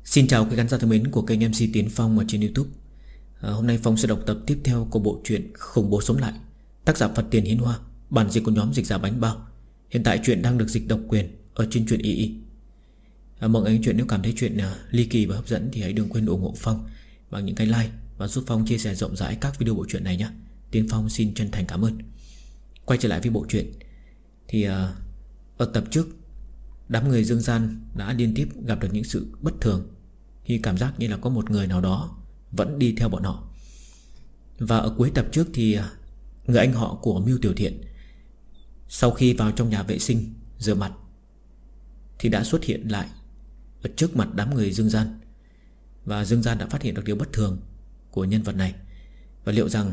Xin chào quý khán giả thân mến của kênh MC Tiến Phong ở trên YouTube. Hôm nay Phong sẽ đọc tập tiếp theo của bộ truyện Khủng Bố Sống Lại, tác giả Phật Tiền Hiến Hoa, bản dịch của nhóm dịch giả Bánh Bao. Hiện tại truyện đang được dịch độc quyền ở trên truyện II. Mọi anh chuyện nếu cảm thấy chuyện ly kỳ và hấp dẫn thì hãy đừng quên ủng hộ Phong bằng những cái like và giúp Phong chia sẻ rộng rãi các video bộ truyện này nhé. Tiến Phong xin chân thành cảm ơn. Quay trở lại với bộ truyện thì ở tập trước, đám người dương gian đã liên tiếp gặp được những sự bất thường, khi cảm giác như là có một người nào đó vẫn đi theo bọn họ. Và ở cuối tập trước thì người anh họ của Mưu Tiểu Thiện, sau khi vào trong nhà vệ sinh rửa mặt, thì đã xuất hiện lại ở trước mặt đám người dương gian. Và dương gian đã phát hiện được điều bất thường của nhân vật này. Và liệu rằng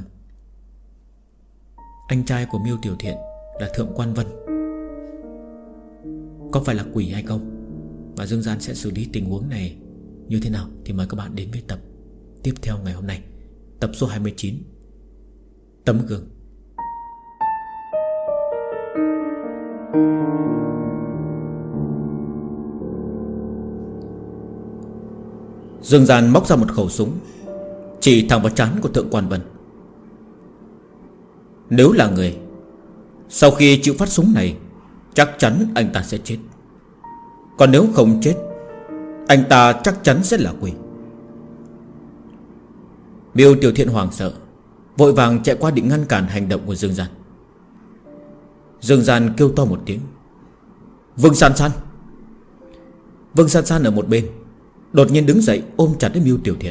anh trai của Mưu Tiểu Thiện là Thượng Quan Vân có phải là quỷ hay không, và dương gian sẽ xử lý tình huống này như thế nào, thì mời các bạn đến với tập tiếp theo ngày hôm nay, tập số 29, Tấm Gương. Dương gian móc ra một khẩu súng, chỉ thẳng vào trán của Thượng Quan Vân. Nếu là người, sau khi chịu phát súng này, chắc chắn anh ta sẽ chết. Còn nếu không chết, anh ta chắc chắn sẽ là quỷ. Mưu Tiểu Thiện hoảng sợ, vội vàng chạy qua định ngăn cản hành động của Dương gian. Dương gian kêu to một tiếng: Vương San San! Vương San San ở một bên đột nhiên đứng dậy, ôm chặt lấy Mưu Tiểu Thiện.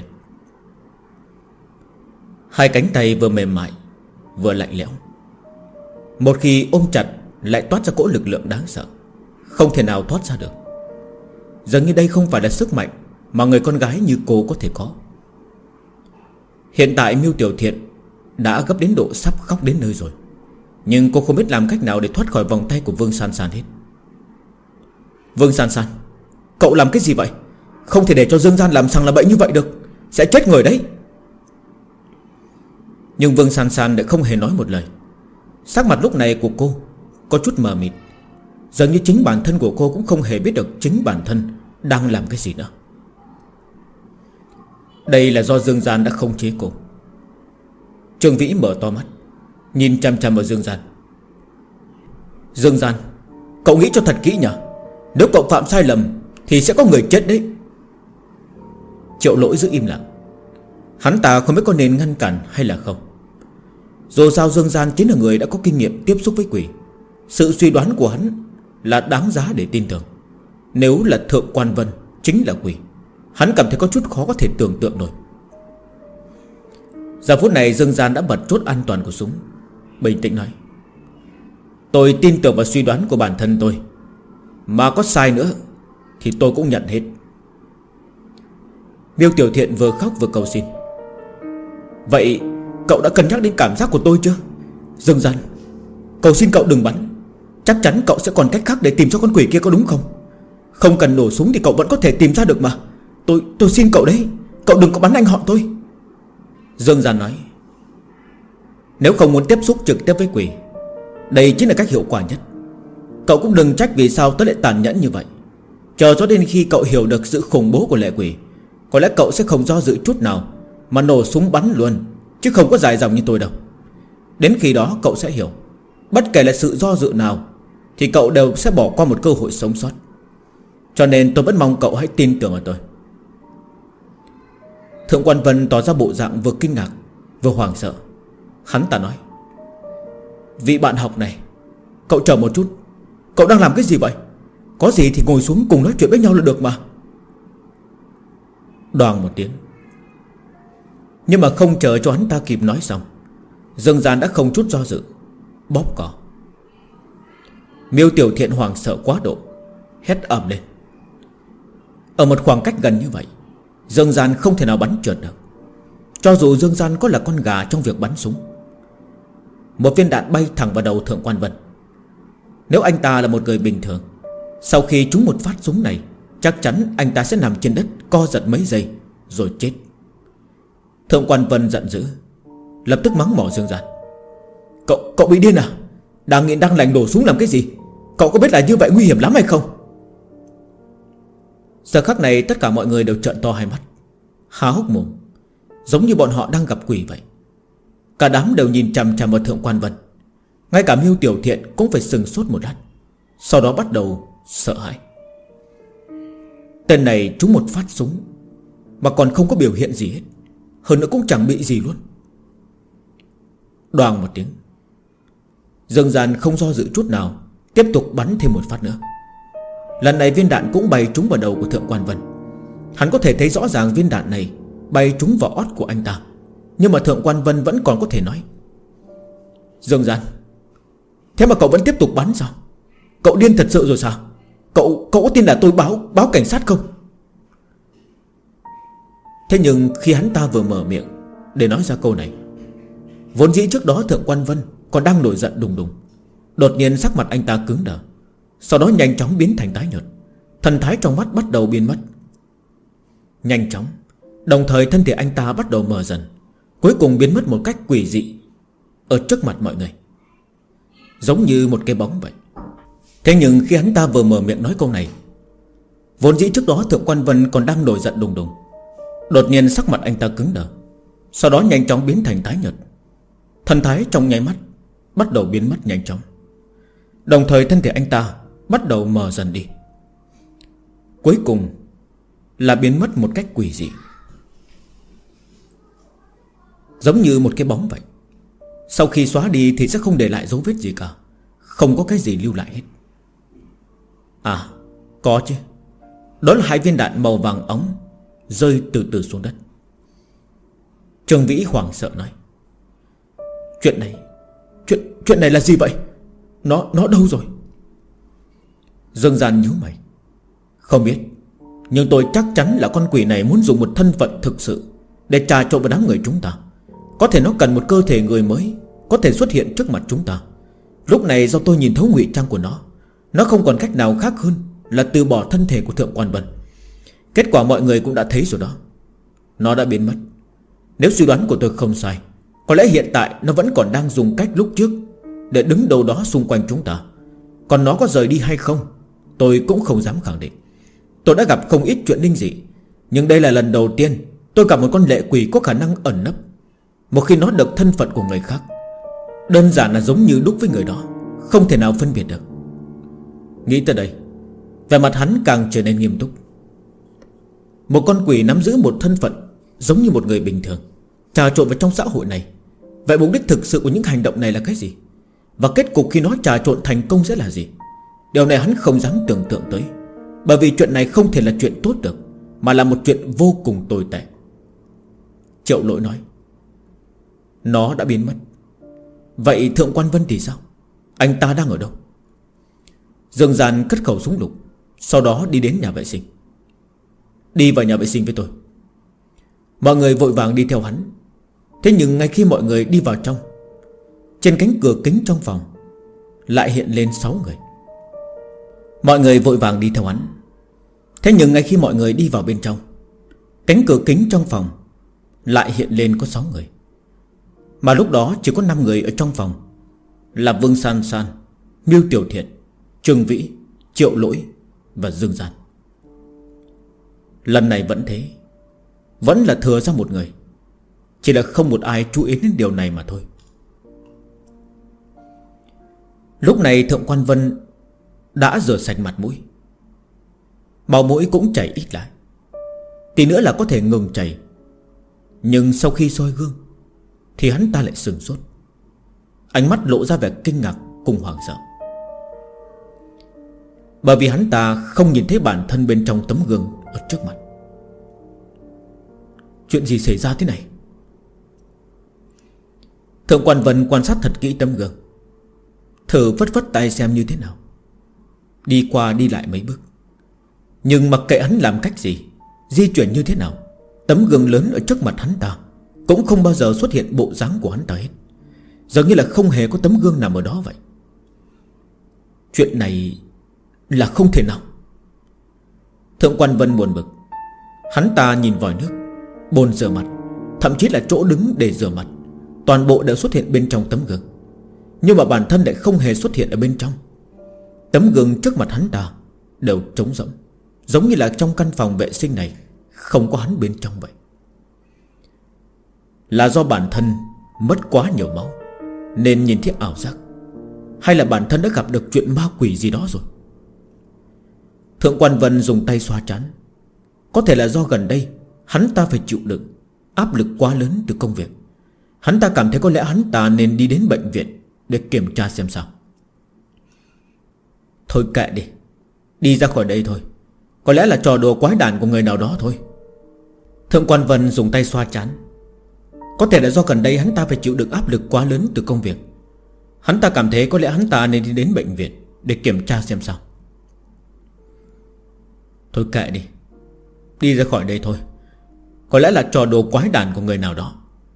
Hai cánh tay vừa mềm mại vừa lạnh lẽo, một khi ôm chặt lại toát ra cỗ lực lượng đáng sợ, không thể nào thoát ra được. Dường như đây không phải là sức mạnh mà người con gái như cô có thể có. Hiện tại Mưu Tiểu Thiện đã gấp đến độ sắp khóc đến nơi rồi, nhưng cô không biết làm cách nào để thoát khỏi vòng tay của Vương San San hết. Vương San San, cậu làm cái gì vậy? Không thể để cho Dương gian làm sằng làm bậy như vậy được, sẽ chết người đấy. Nhưng Vương San San lại không hề nói một lời. Sắc mặt lúc này của cô có chút mờ mịt, dường như chính bản thân của cô cũng không hề biết được chính bản thân đang làm cái gì nữa. Đây là do Dương gian đã khống chế cô. Trương Vĩ mở to mắt, nhìn chằm chằm vào Dương gian. Dương gian, cậu nghĩ cho thật kỹ nhỉ? Nếu cậu phạm sai lầm thì sẽ có người chết đấy. Triệu Lỗi giữ im lặng. Hắn ta không biết có nên ngăn cản hay là không. Dù sao Dương gian chính là người đã có kinh nghiệm tiếp xúc với quỷ. Sự suy đoán của hắn là đáng giá để tin tưởng. Nếu là Thượng Quan Vân chính là quỷ, hắn cảm thấy có chút khó có thể tưởng tượng nổi. Giờ phút này Dương gian đã bật chốt an toàn của súng, bình tĩnh nói: Tôi tin tưởng vào suy đoán của bản thân tôi, mà có sai nữa thì tôi cũng nhận hết. Miêu Tiểu Thiện vừa khóc vừa cầu xin: Vậy cậu đã cân nhắc đến cảm giác của tôi chưa? Dương gian, cầu xin cậu đừng bắn. Chắc chắn cậu sẽ còn cách khác để tìm cho con quỷ kia, có đúng không? Không cần nổ súng thì cậu vẫn có thể tìm ra được mà. Tôi xin cậu đấy, cậu đừng có bắn anh họ tôi. Dương gian nói: Nếu không muốn tiếp xúc trực tiếp với quỷ, đây chính là cách hiệu quả nhất. Cậu cũng đừng trách vì sao tôi lại tàn nhẫn như vậy. Chờ cho đến khi cậu hiểu được sự khủng bố của lệ quỷ, có lẽ cậu sẽ không do dự chút nào mà nổ súng bắn luôn, chứ không có dài dòng như tôi đâu. Đến khi đó cậu sẽ hiểu, bất kể là sự do dự nào thì cậu đều sẽ bỏ qua một cơ hội sống sót. Cho nên tôi vẫn mong cậu hãy tin tưởng ở tôi. Thượng Quan Vân tỏ ra bộ dạng vừa kinh ngạc vừa hoảng sợ. Hắn ta nói: Vị bạn học này, cậu chờ một chút. Cậu đang làm cái gì vậy? Có gì thì ngồi xuống cùng nói chuyện với nhau là được mà. Đoàng một tiếng. Nhưng mà không chờ cho hắn ta kịp nói xong, Dương gian đã không chút do dự bóp cỏ. Miêu Tiểu Thiện hoảng sợ quá độ, hét ầm lên. Ở một khoảng cách gần như vậy, Dương gian không thể nào bắn trượt được, cho dù Dương gian có là con gà trong việc bắn súng. Một viên đạn bay thẳng vào đầu Thượng Quan Vân. Nếu anh ta là một người bình thường, sau khi trúng một phát súng này, chắc chắn anh ta sẽ nằm trên đất co giật mấy giây rồi chết. Thượng Quan Vân giận dữ, lập tức mắng mỏ Dương gian: Cậu bị điên à? Đang nghiện đang lành đổ súng làm cái gì? Cậu có biết là như vậy nguy hiểm lắm hay không? Giờ khắc này tất cả mọi người đều trợn to hai mắt, há hốc mồm, giống như bọn họ đang gặp quỷ vậy. Cả đám đều nhìn chằm chằm vào Thượng Quan Vân. Ngay cả Miêu Tiểu Thiện cũng phải sừng sốt một lát, sau đó bắt đầu sợ hãi. Tên này trúng một phát súng mà còn không có biểu hiện gì hết, hơn nữa cũng chẳng bị gì luôn. Đoàng một tiếng, Dương Gian không do dự chút nào, tiếp tục bắn thêm một phát nữa. Lần này viên đạn cũng bay trúng vào đầu của Thượng Quan Vân. Hắn có thể thấy rõ ràng viên đạn này bay trúng vào ót của anh ta. Nhưng mà Thượng Quan Vân vẫn còn có thể nói: Dương Gian, thế mà cậu vẫn tiếp tục bắn sao? Cậu điên thật sự rồi sao? Cậu có tin là tôi báo cảnh sát không? Thế nhưng khi hắn ta vừa mở miệng để nói ra câu này, vốn dĩ trước đó Thượng Quan Vân còn đang nổi giận đùng đùng, đột nhiên sắc mặt anh ta cứng đờ, sau đó nhanh chóng biến thành tái nhợt. Thần thái trong mắt bắt đầu biến mất. Nhanh chóng, đồng thời thân thể anh ta bắt đầu mờ dần, cuối cùng biến mất một cách quỷ dị ở trước mặt mọi người, giống như một cái bóng vậy. Thế nhưng khi hắn ta vừa mở miệng nói câu này, vốn dĩ trước đó Thượng Quan Vân còn đang nổi giận đùng đùng, đột nhiên sắc mặt anh ta cứng đờ, sau đó nhanh chóng biến thành tái nhợt. Thần thái trong nháy mắt bắt đầu biến mất nhanh chóng, đồng thời thân thể anh ta bắt đầu mờ dần đi, cuối cùng là biến mất một cách quỷ dị, giống như một cái bóng vậy. Sau khi xóa đi thì sẽ không để lại dấu vết gì cả, không có cái gì lưu lại hết. À, có chứ. Đó là 2 viên đạn màu vàng óng rơi từ từ xuống đất. Trương Vĩ hoảng sợ nói: Chuyện này là gì vậy? Nó đâu rồi? Dương Gian nhíu mày: Không biết, nhưng tôi chắc chắn là con quỷ này muốn dùng một thân phận thực sự để trà trộn vào đám người chúng ta. Có thể nó cần một cơ thể người mới có thể xuất hiện trước mặt chúng ta. Lúc này do tôi nhìn thấu ngụy trang của nó không còn cách nào khác hơn là từ bỏ thân thể của Thượng Quan Vân. Kết quả mọi người cũng đã thấy rồi đó, nó đã biến mất. Nếu suy đoán của tôi không sai, có lẽ hiện tại nó vẫn còn đang dùng cách lúc trước để đứng đâu đó xung quanh chúng ta. Còn nó có rời đi hay không, tôi cũng không dám khẳng định. Tôi đã gặp không ít chuyện linh dị, nhưng đây là lần đầu tiên tôi gặp một con lệ quỷ có khả năng ẩn nấp. Một khi nó được thân phận của người khác, đơn giản là giống như đúc với người đó, không thể nào phân biệt được. Nghĩ tới đây, vẻ mặt hắn càng trở nên nghiêm túc. Một con quỷ nắm giữ một thân phận giống như một người bình thường, trà trộn vào trong xã hội này. Vậy mục đích thực sự của những hành động này là cái gì? Và kết cục khi nó trà trộn thành công sẽ là gì? Điều này hắn không dám tưởng tượng tới, bởi vì chuyện này không thể là chuyện tốt được, mà là một chuyện vô cùng tồi tệ. Triệu Lỗi nói: Nó đã biến mất. Vậy Thượng Quan Vân thì sao? Anh ta đang ở đâu? Dương Gian cất khẩu súng lục, sau đó đi đến nhà vệ sinh. Đi vào nhà vệ sinh với tôi. Mọi người vội vàng đi theo hắn. Thế nhưng ngay khi mọi người đi vào trong, trên cánh cửa kính trong phòng lại hiện lên 6 người. Mọi người vội vàng đi theo hắn. Thế nhưng ngay khi mọi người đi vào bên trong, cánh cửa kính trong phòng lại hiện lên có 6 người. Mà lúc đó chỉ có 5 người ở trong phòng, là Vương San San, Miêu Tiểu Thiện, Trương Vĩ, Triệu Lỗi và Dương Gian. Lần này vẫn thế, vẫn là thừa ra một người, chỉ là không một ai chú ý đến điều này mà thôi. Lúc này Thượng Quan Vân đã rửa sạch mặt mũi, máu mũi cũng chảy ít lại, tí nữa là có thể ngừng chảy. Nhưng sau khi soi gương thì hắn ta lại sừng sốt, ánh mắt lộ ra vẻ kinh ngạc cùng hoảng sợ, bởi vì hắn ta không nhìn thấy bản thân bên trong tấm gương ở trước mặt. Chuyện gì xảy ra thế này? Thượng Quan Vân quan sát thật kỹ tấm gương, thử vất vất tay xem như thế nào, đi qua đi lại mấy bước. Nhưng mặc kệ hắn làm cách gì, di chuyển như thế nào, tấm gương lớn ở trước mặt hắn ta cũng không bao giờ xuất hiện bộ dáng của hắn ta hết, giống như là không hề có tấm gương nằm ở đó vậy. Chuyện này là không thể nào. Thượng Quan Vân buồn bực. Hắn ta nhìn vòi nước, bồn rửa mặt, thậm chí là chỗ đứng để rửa mặt, toàn bộ đều xuất hiện bên trong tấm gương. Nhưng mà bản thân lại không hề xuất hiện ở bên trong. Tấm gương trước mặt hắn ta đều trống rỗng, giống như là trong căn phòng vệ sinh này không có hắn bên trong vậy. Là do bản thân mất quá nhiều máu nên nhìn thấy ảo giác, hay là bản thân đã gặp được chuyện ma quỷ gì đó rồi? Thượng quan Vân dùng tay xoa trán. Có thể là do gần đây hắn ta phải chịu đựng áp lực quá lớn từ công việc. Hắn ta cảm thấy có lẽ hắn ta nên đi đến bệnh viện để kiểm tra xem sao. Thôi kệ đi, đi ra khỏi đây thôi. Có lẽ là trò đùa quái đản của người nào đó thôi. Thượng quan Vân dùng tay xoa trán. Có thể là do gần đây hắn ta phải chịu đựng áp lực quá lớn từ công việc. Hắn ta cảm thấy có lẽ hắn ta nên đi đến bệnh viện để kiểm tra xem sao. Thôi kệ đi, đi ra khỏi đây thôi. Có lẽ là trò đùa quái đản của người nào đó.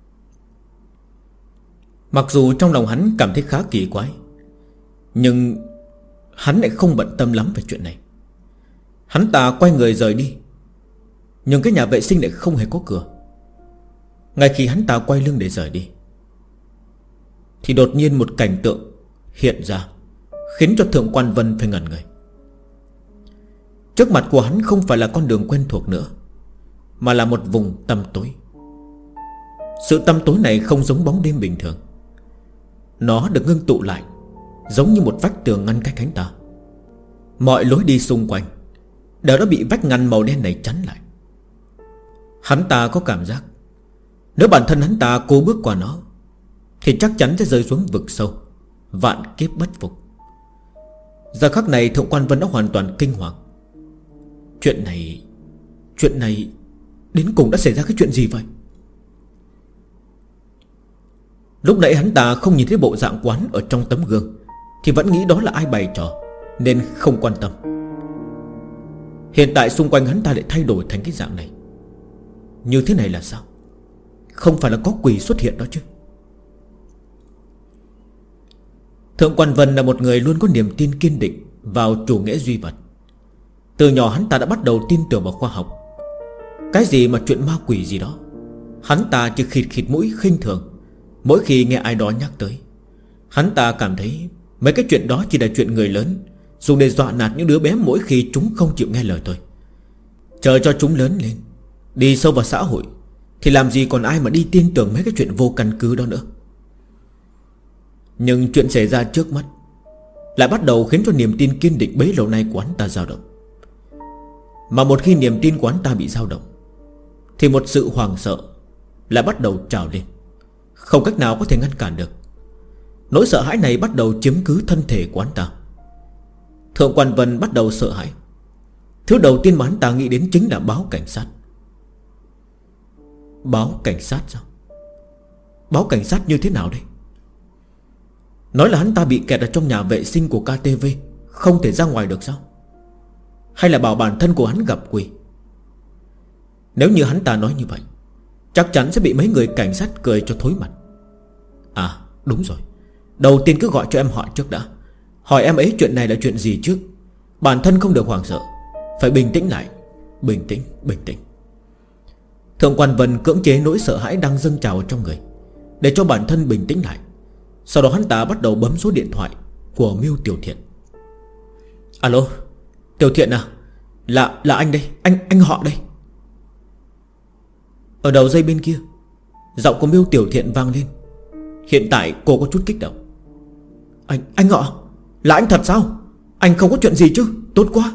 Mặc dù trong lòng hắn cảm thấy khá kỳ quái, nhưng hắn lại không bận tâm lắm về chuyện này. Hắn ta quay người rời đi, nhưng cái nhà vệ sinh lại không hề có cửa. Ngay khi hắn ta quay lưng để rời đi thì đột nhiên một cảnh tượng hiện ra, khiến cho Thượng quan Vân phải ngẩn người. Trước mặt của hắn không phải là con đường quen thuộc nữa, mà là một vùng tăm tối. Sự tăm tối này không giống bóng đêm bình thường. Nó được ngưng tụ lại, giống như một vách tường ngăn cách hắn ta. Mọi lối đi xung quanh đều đã bị vách ngăn màu đen này chắn lại. Hắn ta có cảm giác nếu bản thân hắn ta cố bước qua nó thì chắc chắn sẽ rơi xuống vực sâu, vạn kiếp bất phục. Giờ khắc này Thượng quan Vân đã hoàn toàn kinh hoàng. Chuyện này đến cùng đã xảy ra cái chuyện gì vậy? Lúc nãy hắn ta không nhìn thấy bộ dạng quán ở trong tấm gương thì vẫn nghĩ đó là ai bày trò, nên không quan tâm. Hiện tại xung quanh hắn ta lại thay đổi thành cái dạng này. Như thế này là sao? Không phải là có quỷ xuất hiện đó chứ? Thượng quan Vân là một người luôn có niềm tin kiên định vào chủ nghĩa duy vật. Từ nhỏ hắn ta đã bắt đầu tin tưởng vào khoa học. Cái gì mà chuyện ma quỷ gì đó hắn ta chỉ khịt khịt mũi khinh thường mỗi khi nghe ai đó nhắc tới. Hắn ta cảm thấy mấy cái chuyện đó chỉ là chuyện người lớn, dùng để dọa nạt những đứa bé mỗi khi chúng không chịu nghe lời thôi. Chờ cho chúng lớn lên, đi sâu vào xã hội, thì làm gì còn ai mà đi tin tưởng mấy cái chuyện vô căn cứ đó nữa. Nhưng chuyện xảy ra trước mắt lại bắt đầu khiến cho niềm tin kiên định bấy lâu nay của hắn ta dao động. Mà một khi niềm tin của hắn ta bị dao động thì một sự hoảng sợ lại bắt đầu trào lên, không cách nào có thể ngăn cản được. Nỗi sợ hãi này bắt đầu chiếm cứ thân thể của hắn ta. Thượng quan Vân bắt đầu sợ hãi. Thứ đầu tiên mà hắn ta nghĩ đến chính là báo cảnh sát. Báo cảnh sát sao? Báo cảnh sát như thế nào đây? Nói là hắn ta bị kẹt ở trong nhà vệ sinh của KTV, không thể ra ngoài được sao? Hay là bảo bản thân của hắn gặp quỷ? Nếu như hắn ta nói như vậy, chắc chắn sẽ bị mấy người cảnh sát cười cho thối mặt. À đúng rồi, đầu tiên cứ gọi cho em họ trước đã. Hỏi em ấy chuyện này là chuyện gì trước. Bản thân không được hoảng sợ, phải bình tĩnh lại. Bình tĩnh, bình tĩnh. Thượng quan Vân cưỡng chế nỗi sợ hãi đang dâng trào trong người, để cho bản thân bình tĩnh lại. Sau đó hắn ta bắt đầu bấm số điện thoại của Miêu Tiểu Thiện. Alo, Tiểu Thiện à? Là anh đây, anh họ đây. Ở đầu dây bên kia, giọng của Miêu Tiểu Thiện vang lên. Hiện tại cô có chút kích động. Anh họ, là anh thật sao? Anh không có chuyện gì chứ? Tốt quá.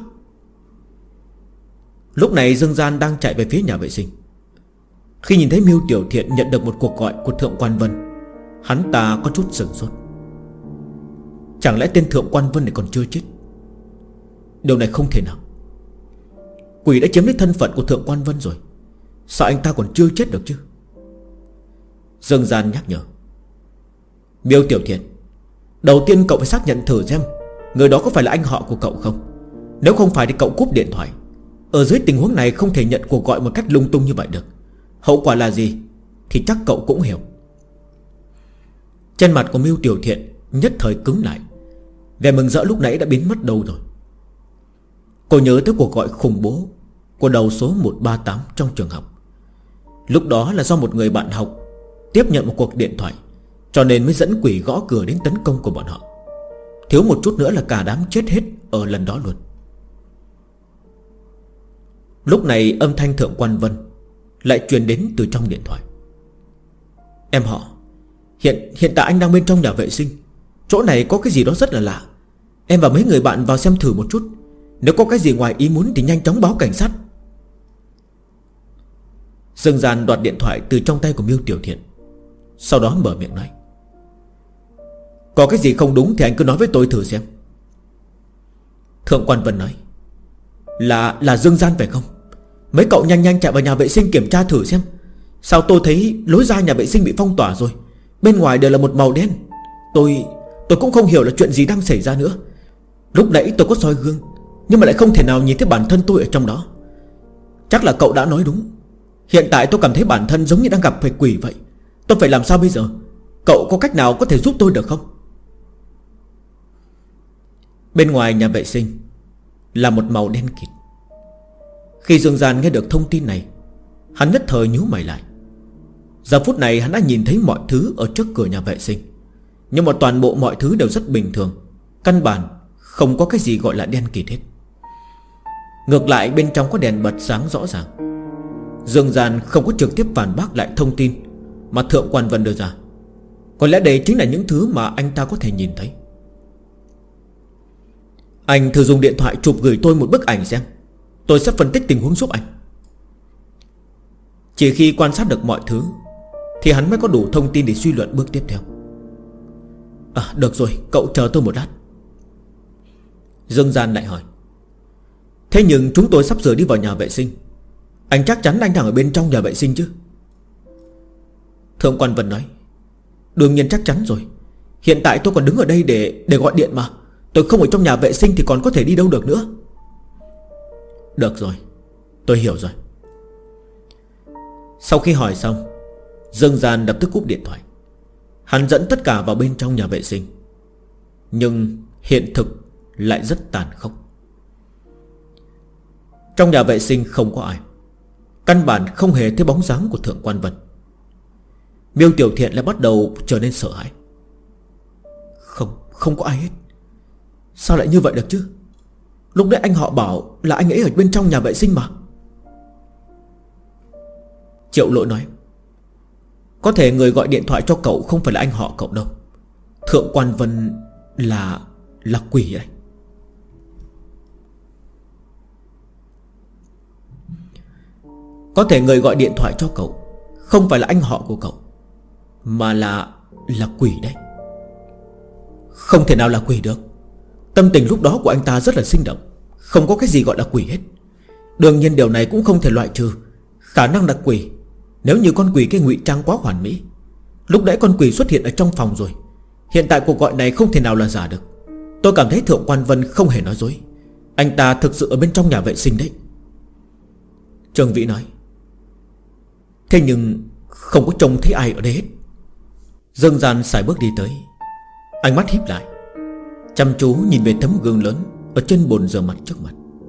Lúc này Dương Gian đang chạy về phía nhà vệ sinh. Khi nhìn thấy Miêu Tiểu Thiện nhận được một cuộc gọi của Thượng quan Vân, hắn ta có chút sửng sốt. Chẳng lẽ tên Thượng quan Vân này còn chưa chết? Điều này không thể nào. Quỷ đã chiếm lấy thân phận của Thượng quan Vân rồi, sao anh ta còn chưa chết được chứ? Dương Gian nhắc nhở. Miêu Tiểu Thiện, đầu tiên cậu phải xác nhận thử xem người đó có phải là anh họ của cậu không. Nếu không phải thì cậu cúp điện thoại. Ở dưới tình huống này không thể nhận cuộc gọi một cách lung tung như vậy được. Hậu quả là gì thì chắc cậu cũng hiểu. Trên mặt của Miêu Tiểu Thiện nhất thời cứng lại. Vẻ mừng rỡ lúc nãy đã biến mất đâu rồi. Cô nhớ tới cuộc gọi khủng bố của đầu số 138 trong trường học. Lúc đó là do một người bạn học tiếp nhận một cuộc điện thoại, cho nên mới dẫn quỷ gõ cửa đến tấn công của bọn họ. Thiếu một chút nữa là cả đám chết hết ở lần đó luôn. Lúc này âm thanh Thượng Quan Vân lại truyền đến từ trong điện thoại. Em họ, Hiện tại anh đang bên trong nhà vệ sinh. Chỗ này có cái gì đó rất là lạ. Em và mấy người bạn vào xem thử một chút. Nếu có cái gì ngoài ý muốn thì nhanh chóng báo cảnh sát. Dương Gian đoạt điện thoại từ trong tay của Miêu Tiểu Thiện, sau đó mở miệng nói: Có cái gì không đúng thì anh cứ nói với tôi thử xem. Thượng Quan Vân nói: Là Dương Gian phải không? Mấy cậu nhanh chạy vào nhà vệ sinh kiểm tra thử xem. Sao tôi thấy lối ra nhà vệ sinh bị phong tỏa rồi, bên ngoài đều là một màu đen. Tôi cũng không hiểu là chuyện gì đang xảy ra nữa. Lúc nãy tôi có soi gương, nhưng mà lại không thể nào nhìn thấy bản thân tôi ở trong đó. Chắc là cậu đã nói đúng. Hiện tại tôi cảm thấy bản thân giống như đang gặp phải quỷ vậy. Tôi phải làm sao bây giờ? Cậu có cách nào có thể giúp tôi được không? Bên ngoài nhà vệ sinh là một màu đen kịt. Khi Dương Gian nghe được thông tin này, hắn nhất thời nhíu mày lại. Giờ phút này hắn đã nhìn thấy mọi thứ ở trước cửa nhà vệ sinh, nhưng mà toàn bộ mọi thứ đều rất bình thường, căn bản không có cái gì gọi là đen kịt hết. Ngược lại bên trong có đèn bật sáng rõ ràng. Dương Gian không có trực tiếp phản bác lại thông tin mà Thượng Quan Vân đưa ra. Có lẽ đây chính là những thứ mà anh ta có thể nhìn thấy. Anh thử dùng điện thoại chụp gửi tôi một bức ảnh xem. Tôi sẽ phân tích tình huống giúp anh. Chỉ khi quan sát được mọi thứ thì hắn mới có đủ thông tin để suy luận bước tiếp theo. Được rồi, cậu chờ tôi một lát. Dương Gian lại hỏi: Thế nhưng chúng tôi sắp sửa đi vào nhà vệ sinh, anh chắc chắn anh đang ở bên trong nhà vệ sinh chứ? Thượng Quan Vân nói: Đương nhiên chắc chắn rồi. Hiện tại tôi còn đứng ở đây để gọi điện mà. Tôi không ở trong nhà vệ sinh thì còn có thể đi đâu được nữa. Được rồi, tôi hiểu rồi. Sau khi hỏi xong, Dương Gian lập tức cúp điện thoại. Hắn dẫn tất cả vào bên trong nhà vệ sinh, nhưng hiện thực lại rất tàn khốc. Trong nhà vệ sinh không có ai, căn bản không hề thấy bóng dáng của Thượng Quan Vân. Miêu Tiểu Thiện lại bắt đầu trở nên sợ hãi. Không có ai hết. Sao lại như vậy được chứ? Lúc đấy anh họ bảo là anh ấy ở bên trong nhà vệ sinh mà. Triệu Lỗi nói: Có thể người gọi điện thoại cho cậu không phải là anh họ cậu đâu. Thượng Quan Vân là quỷ đấy. Có thể người gọi điện thoại cho cậu không phải là anh họ của cậu, mà là quỷ đấy. Không thể nào là quỷ được. Tâm tình lúc đó của anh ta rất là sinh động, không có cái gì gọi là quỷ hết. Đương nhiên điều này cũng không thể loại trừ khả năng là quỷ nếu như con quỷ cái ngụy trang quá hoàn mỹ. Lúc nãy con quỷ xuất hiện ở trong phòng rồi. Hiện tại cuộc gọi này không thể nào là giả được. Tôi cảm thấy Thượng Quan Vân không hề nói dối. Anh ta thực sự ở bên trong nhà vệ sinh đấy. Trương Vĩ nói: Thế nhưng không có trông thấy ai ở đây hết. Dương Gian sải bước đi tới, ánh mắt híp lại, chăm chú nhìn về tấm gương lớn ở trên bồn rửa mặt trước mặt.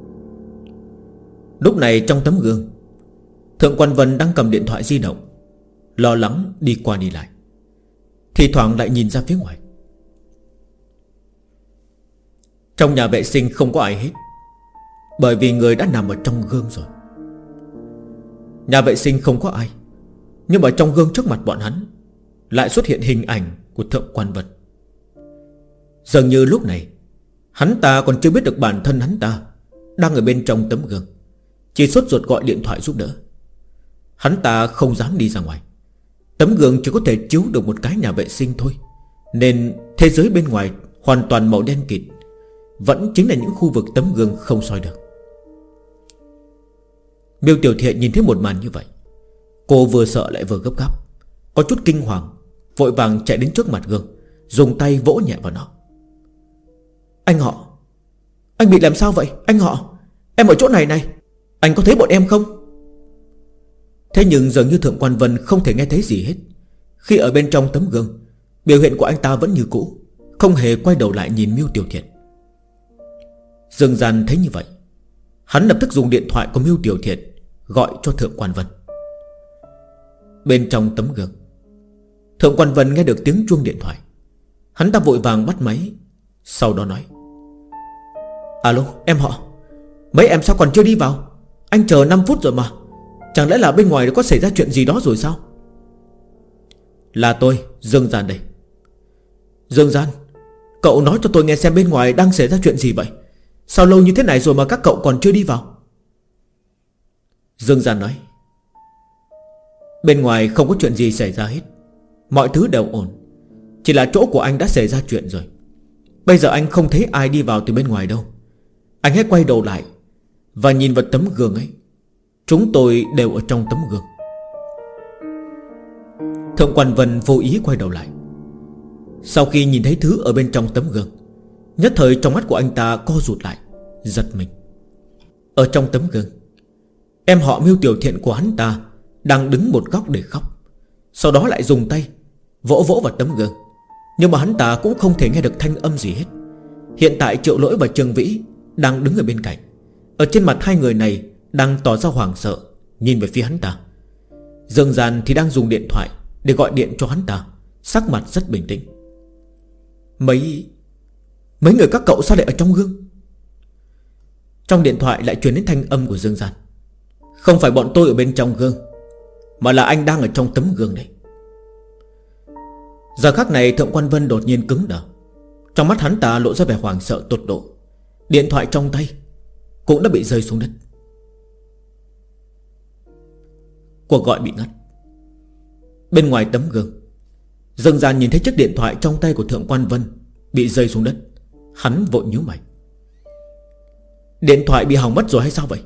Lúc này trong tấm gương, Thượng Quan Vân đang cầm điện thoại di động, lo lắng đi qua đi lại, thì thoảng lại nhìn ra phía ngoài. Trong nhà vệ sinh không có ai hết, bởi vì người đã nằm ở trong gương rồi. Nhà vệ sinh không có ai, nhưng mà trong gương trước mặt bọn hắn lại xuất hiện hình ảnh của Thượng Quan Vân. Dường như lúc này hắn ta còn chưa biết được bản thân hắn ta đang ở bên trong tấm gương, chỉ sốt ruột gọi điện thoại giúp đỡ. Hắn ta không dám đi ra ngoài. Tấm gương chỉ có thể chiếu được một cái nhà vệ sinh thôi, nên thế giới bên ngoài hoàn toàn màu đen kịt, vẫn chính là những khu vực tấm gương không soi được. Miêu Tiểu Thiện nhìn thấy một màn như vậy, cô vừa sợ lại vừa gấp gáp, có chút kinh hoàng, vội vàng chạy đến trước mặt gương, dùng tay vỗ nhẹ vào nó. Anh họ, anh bị làm sao vậy? Anh họ, em ở chỗ này này, anh có thấy bọn em không? Thế nhưng dường như Thượng Quan Vân không thể nghe thấy gì hết. Khi ở bên trong tấm gương, biểu hiện của anh ta vẫn như cũ, không hề quay đầu lại nhìn Miêu Tiểu Thiện. Dương Gian thấy như vậy, hắn lập tức dùng điện thoại của Miêu Tiểu Thiện gọi cho Thượng Quan Vân. Bên trong tấm gương, Thượng Quan Vân nghe được tiếng chuông điện thoại. Hắn ta vội vàng bắt máy, sau đó nói: Alo, em họ, mấy em sao còn chưa đi vào? Anh chờ 5 phút rồi mà. Chẳng lẽ là bên ngoài có xảy ra chuyện gì đó rồi sao? Là tôi, Dương Gian đây. Dương Gian, cậu nói cho tôi nghe xem bên ngoài đang xảy ra chuyện gì vậy? Sao lâu như thế này rồi mà các cậu còn chưa đi vào? Dương Gian nói, bên ngoài không có chuyện gì xảy ra hết. Mọi thứ đều ổn. Chỉ là chỗ của anh đã xảy ra chuyện rồi. Bây giờ anh không thấy ai đi vào từ bên ngoài đâu. Anh hãy quay đầu lại và nhìn vào tấm gương ấy. Chúng tôi đều ở trong tấm gương. Thượng quan Vân vô ý quay đầu lại. Sau khi nhìn thấy thứ ở bên trong tấm gương, nhất thời trong mắt của anh ta co rụt lại, giật mình. Ở trong tấm gương, em họ Miêu Tiểu Thiện của hắn ta đang đứng một góc để khóc. Sau đó lại dùng tay vỗ vỗ vào tấm gương. Nhưng mà hắn ta cũng không thể nghe được thanh âm gì hết. Hiện tại Triệu Lỗi và Trương Vĩ đang đứng ở bên cạnh. Ở trên mặt hai người này đang tỏ ra hoảng sợ, nhìn về phía hắn ta. Dương Gian thì đang dùng điện thoại để gọi điện cho hắn ta, sắc mặt rất bình tĩnh. Mấy người các cậu sao lại ở trong gương? Trong điện thoại lại truyền đến thanh âm của Dương Gian. Không phải bọn tôi ở bên trong gương, mà là anh đang ở trong tấm gương này. Giờ khắc này Thượng quan Vân đột nhiên cứng đờ. Trong mắt hắn ta lộ ra vẻ hoảng sợ tột độ. Điện thoại trong tay cũng đã bị rơi xuống đất. Cuộc gọi bị ngắt. Bên ngoài tấm gương, Dương Gian nhìn thấy chiếc điện thoại trong tay của Thượng quan Vân bị rơi xuống đất. Hắn vội nhíu mày. Điện thoại bị hỏng mất rồi hay sao vậy?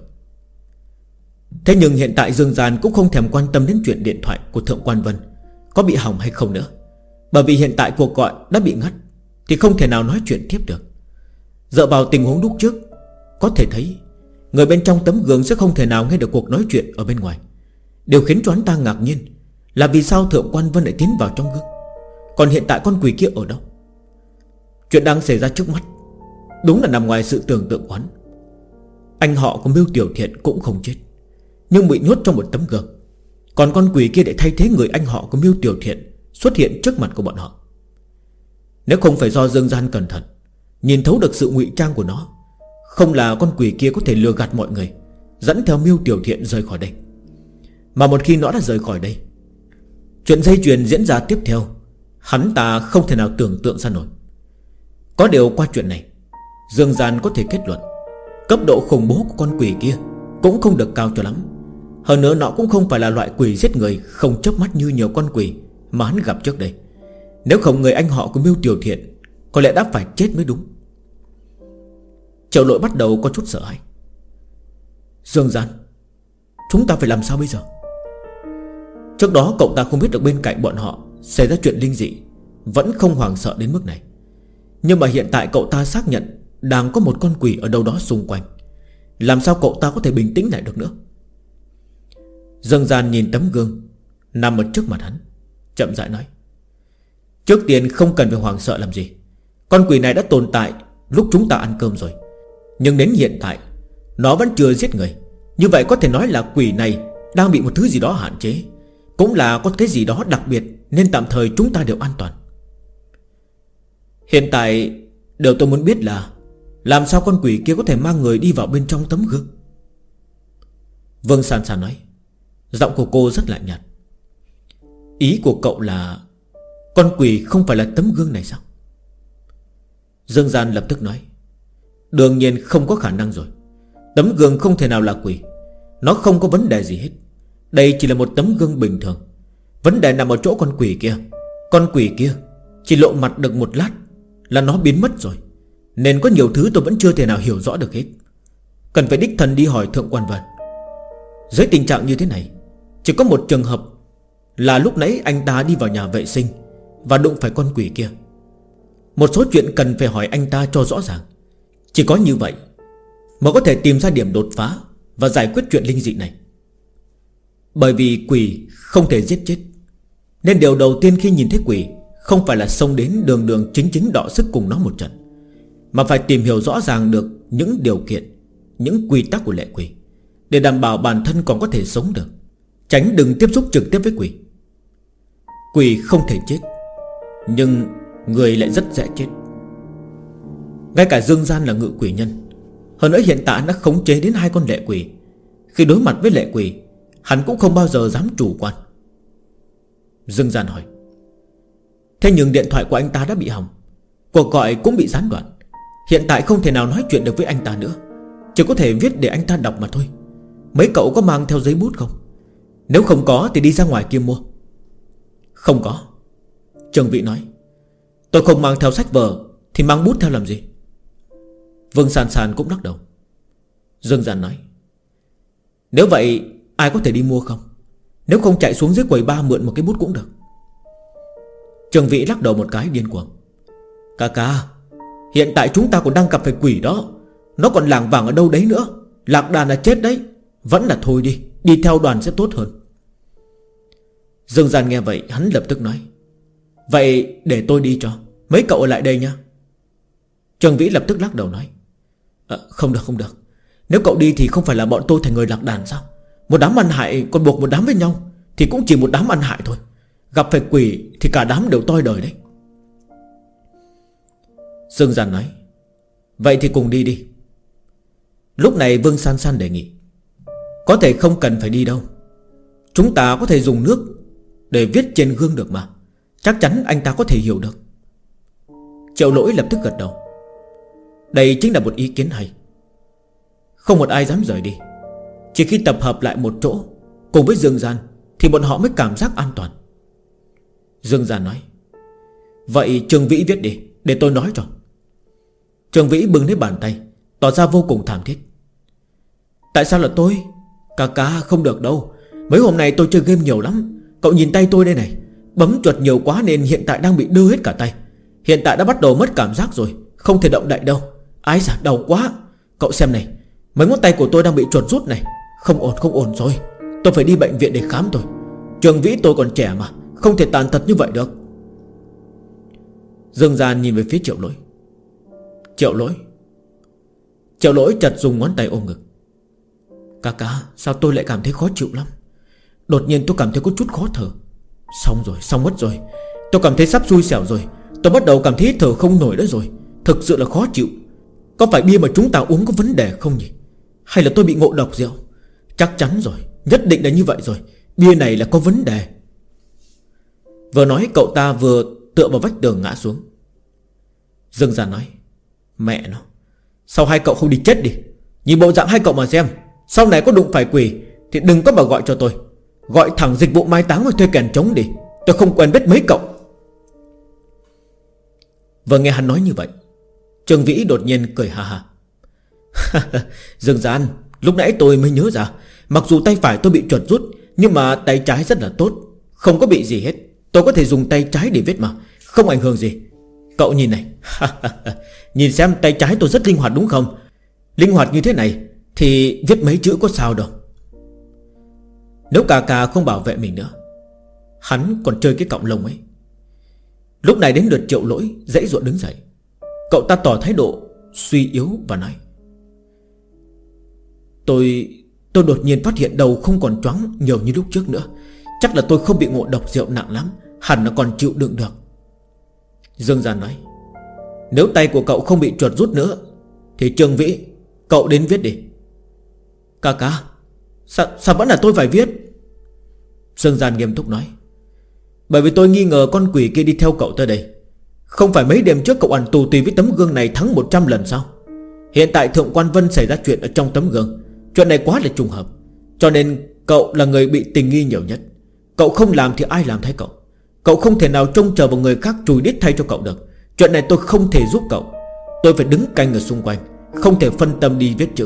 Thế nhưng hiện tại Dương Gian cũng không thèm quan tâm đến chuyện điện thoại của Thượng quan Vân có bị hỏng hay không nữa. Bởi vì hiện tại cuộc gọi đã bị ngắt thì không thể nào nói chuyện tiếp được. Dựa vào tình huống lúc trước, có thể thấy người bên trong tấm gương sẽ không thể nào nghe được cuộc nói chuyện ở bên ngoài. Điều khiến cho hắn ta ngạc nhiên là vì sao Thượng quan Vân lại tiến vào trong gương. Còn hiện tại con quỷ kia ở đâu? Chuyện đang xảy ra trước mắt đúng là nằm ngoài sự tưởng tượng của hắn. Anh họ của Miêu Tiểu Thiện cũng không chết, nhưng bị nhốt trong một tấm gương. Còn con quỷ kia để thay thế người anh họ của Miêu Tiểu Thiện xuất hiện trước mặt của bọn họ. Nếu không phải do Dương Gian cẩn thận nhìn thấu được sự ngụy trang của nó, không là con quỷ kia có thể lừa gạt mọi người, dẫn theo Miêu Tiểu Thiện rời khỏi đây. Mà một khi nó đã rời khỏi đây, chuyện dây chuyền diễn ra tiếp theo hắn ta không thể nào tưởng tượng ra nổi. Có điều qua chuyện này, Dương Gian có thể kết luận cấp độ khủng bố của con quỷ kia cũng không được cao cho lắm. Hơn nữa nó cũng không phải là loại quỷ giết người không chớp mắt như nhiều con quỷ mà hắn gặp trước đây. Nếu không người anh họ của Miêu Tiểu Thiện có lẽ đã phải chết mới đúng. Triệu Lỗi bắt đầu có chút sợ hãi. Dương Gian, chúng ta phải làm sao bây giờ? Trước đó cậu ta không biết được bên cạnh bọn họ xảy ra chuyện linh dị, vẫn không hoảng sợ đến mức này. Nhưng mà hiện tại cậu ta xác nhận đang có một con quỷ ở đâu đó xung quanh. Làm sao cậu ta có thể bình tĩnh lại được nữa? Dương Gian nhìn tấm gương nằm ở trước mặt hắn, chậm rãi nói: trước tiên không cần phải hoảng sợ làm gì. Con quỷ này đã tồn tại lúc chúng ta ăn cơm rồi, nhưng đến hiện tại nó vẫn chưa giết người. Như vậy có thể nói là quỷ này đang bị một thứ gì đó hạn chế, cũng là có cái gì đó đặc biệt, nên tạm thời chúng ta đều an toàn. Hiện tại điều tôi muốn biết là làm sao con quỷ kia có thể mang người đi vào bên trong tấm gương? Vương San San nói. Giọng của cô rất lạnh nhạt. Ý của cậu là con quỷ không phải là tấm gương này sao? Dương Gian lập tức nói: đương nhiên không có khả năng rồi. Tấm gương không thể nào là quỷ. Nó không có vấn đề gì hết. Đây chỉ là một tấm gương bình thường. Vấn đề nằm ở chỗ con quỷ kia. Con quỷ kia chỉ lộ mặt được một lát là nó biến mất rồi. Nên có nhiều thứ tôi vẫn chưa thể nào hiểu rõ được hết. Cần phải đích thân đi hỏi Thượng quan Vân. Dưới tình trạng như thế này, chỉ có một trường hợp là lúc nãy anh ta đi vào nhà vệ sinh và đụng phải con quỷ kia. Một số chuyện cần phải hỏi anh ta cho rõ ràng. Chỉ có như vậy mới có thể tìm ra điểm đột phá và giải quyết chuyện linh dị này. Bởi vì quỷ không thể giết chết, nên điều đầu tiên khi nhìn thấy quỷ không phải là xông đến đường đường chính chính đọ sức cùng nó một trận, mà phải tìm hiểu rõ ràng được những điều kiện, những quy tắc của lệ quỷ, để đảm bảo bản thân còn có thể sống được, tránh đừng tiếp xúc trực tiếp với quỷ. Quỷ không thể chết, nhưng người lại rất dễ chết. Ngay cả Dương Gian là ngự quỷ nhân, hơn nữa hiện tại đã khống chế đến 2 con lệ quỷ. Khi đối mặt với lệ quỷ, hắn cũng không bao giờ dám chủ quan. Dương Gian hỏi: thế nhưng điện thoại của anh ta đã bị hỏng, cuộc gọi cũng bị gián đoạn, hiện tại không thể nào nói chuyện được với anh ta nữa, chỉ có thể viết để anh ta đọc mà thôi. Mấy cậu có mang theo giấy bút không? Nếu không có thì đi ra ngoài kia mua. Không có, Trương Vĩ nói. Tôi không mang theo sách vở thì mang bút theo làm gì? Vương San San cũng lắc đầu. Dương Gian nói: nếu vậy ai có thể đi mua không? Nếu không chạy xuống dưới quầy bar mượn một cái bút cũng được. Trương Vĩ lắc đầu một cái điên cuồng: Ca, hiện tại chúng ta còn đang gặp phải quỷ đó. Nó còn lảng vảng ở đâu đấy nữa. Lạc đàn là chết đấy. Vẫn là thôi đi, đi theo đoàn sẽ tốt hơn. Dương Gian nghe vậy hắn lập tức nói: vậy để tôi đi cho, mấy cậu ở lại đây nha. Trương Vĩ lập tức lắc đầu nói: không được. Nếu cậu đi thì không phải là bọn tôi thành người lạc đàn sao? Một đám ăn hại còn buộc một đám với nhau thì cũng chỉ một đám ăn hại thôi. Gặp phải quỷ thì cả đám đều toi đời đấy. Dương Gian nói: vậy thì cùng đi đi. Lúc này Vương San San đề nghị: có thể không cần phải đi đâu, chúng ta có thể dùng nước để viết trên gương được mà. Chắc chắn anh ta có thể hiểu được. Triệu Lỗi lập tức gật đầu. Đây chính là một ý kiến hay. Không một ai dám rời đi. Chỉ khi tập hợp lại một chỗ cùng với Dương Gian thì bọn họ mới cảm giác an toàn. Dương Gian nói: vậy Trương Vĩ viết đi, để tôi nói cho. Trương Vĩ bưng lấy bàn tay, tỏ ra vô cùng thảm thiết. Tại sao là tôi? Ca không được đâu. Mấy hôm nay tôi chơi game nhiều lắm. Cậu nhìn tay tôi đây này, bấm chuột nhiều quá nên hiện tại đang bị đưa hết cả tay. Hiện tại đã bắt đầu mất cảm giác rồi, không thể động đậy đâu. Ái da, đau quá. Cậu xem này, mấy ngón tay của tôi đang bị chuột rút này. Không ổn rồi. Tôi phải đi bệnh viện để khám tôi. Trương Vĩ tôi còn trẻ mà, không thể tàn tật như vậy được. Dương Gian nhìn về phía Triệu Lỗi. Triệu Lỗi chợt dùng ngón tay ôm ngực. Ca, sao tôi lại cảm thấy khó chịu lắm. Đột nhiên tôi cảm thấy có chút khó thở. Xong mất rồi. Tôi cảm thấy sắp xui xẻo rồi. Tôi bắt đầu cảm thấy thở không nổi nữa rồi. Thực sự là khó chịu. Có phải bia mà chúng ta uống có vấn đề không nhỉ? Hay là tôi bị ngộ độc rượu? Chắc chắn rồi, nhất định là như vậy rồi. Bia này là có vấn đề. Vừa nói cậu ta vừa tựa vào vách tường ngã xuống. Dương Gian nói: mẹ nó, sao hai cậu không đi chết đi? Nhìn bộ dạng hai cậu mà xem, sau này có đụng phải quỷ thì đừng có mà gọi cho tôi. Gọi thẳng dịch vụ mai táng và thuê kèn trống đi. Tôi không quen biết mấy cậu. Vừa nghe hắn nói như vậy, Trương Vĩ đột nhiên cười ha ha. Dương Gian, lúc nãy tôi mới nhớ ra, mặc dù tay phải tôi bị chuột rút, nhưng mà tay trái rất là tốt, không có bị gì hết. Tôi có thể dùng tay trái để viết mà, không ảnh hưởng gì. Cậu nhìn này. Nhìn xem tay trái tôi rất linh hoạt đúng không? Linh hoạt như thế này thì viết mấy chữ có sao đâu. Nếu Ca không bảo vệ mình nữa, hắn còn chơi cái cọng lông ấy. Lúc này đến lượt Triệu Lỗi dãy dụa đứng dậy. Cậu ta tỏ thái độ suy yếu và nói: Tôi đột nhiên phát hiện đầu không còn choáng nhiều như lúc trước nữa. Chắc là tôi không bị ngộ độc rượu nặng lắm, hẳn là còn chịu đựng được. Dương Gian nói: nếu tay của cậu không bị chuột rút nữa thì Trương Vĩ, cậu đến viết đi. Ca, sao vẫn là tôi phải viết? Dương Gian nghiêm túc nói: bởi vì tôi nghi ngờ con quỷ kia đi theo cậu tới đây. Không phải mấy đêm trước cậu ăn tù tùy với tấm gương này thắng 100 lần sao? Hiện tại Thượng Quan Vân xảy ra chuyện ở trong tấm gương. Chuyện này quá là trùng hợp, cho nên cậu là người bị tình nghi nhiều nhất. Cậu không làm thì ai làm thay cậu? Cậu không thể nào trông chờ vào người khác chùi đít thay cho cậu được. Chuyện này tôi không thể giúp cậu. Tôi phải đứng canh ở xung quanh, không thể phân tâm đi viết chữ.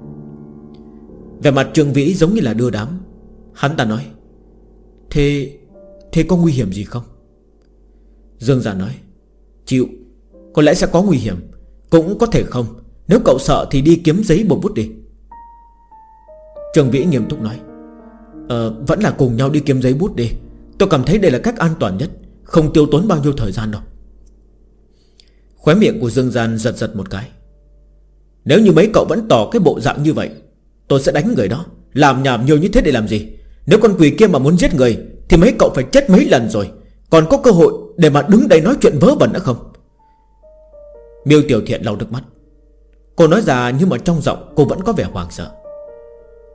Vẻ mặt Trương Vĩ giống như là đưa đám. Hắn ta nói: Thế có nguy hiểm gì không? Dương Gian nói: chịu. Có lẽ sẽ có nguy hiểm, cũng có thể không. Nếu cậu sợ thì đi kiếm giấy bột bút đi. Trương Vĩ nghiêm túc nói: vẫn là cùng nhau đi kiếm giấy bút đi. Tôi cảm thấy đây là cách an toàn nhất, không tiêu tốn bao nhiêu thời gian đâu. Khóe miệng của Dương Gian giật một cái. Nếu như mấy cậu vẫn tỏ cái bộ dạng như vậy, tôi sẽ đánh người đó. Làm nhảm nhiều như thế để làm gì? Nếu con quỷ kia mà muốn giết người thì mấy cậu phải chết mấy lần rồi, còn có cơ hội để mà đứng đây nói chuyện vớ vẩn nữa không? Miêu Tiểu Thiện lau nước mắt. Cô nói ra nhưng mà trong giọng cô vẫn có vẻ hoảng sợ.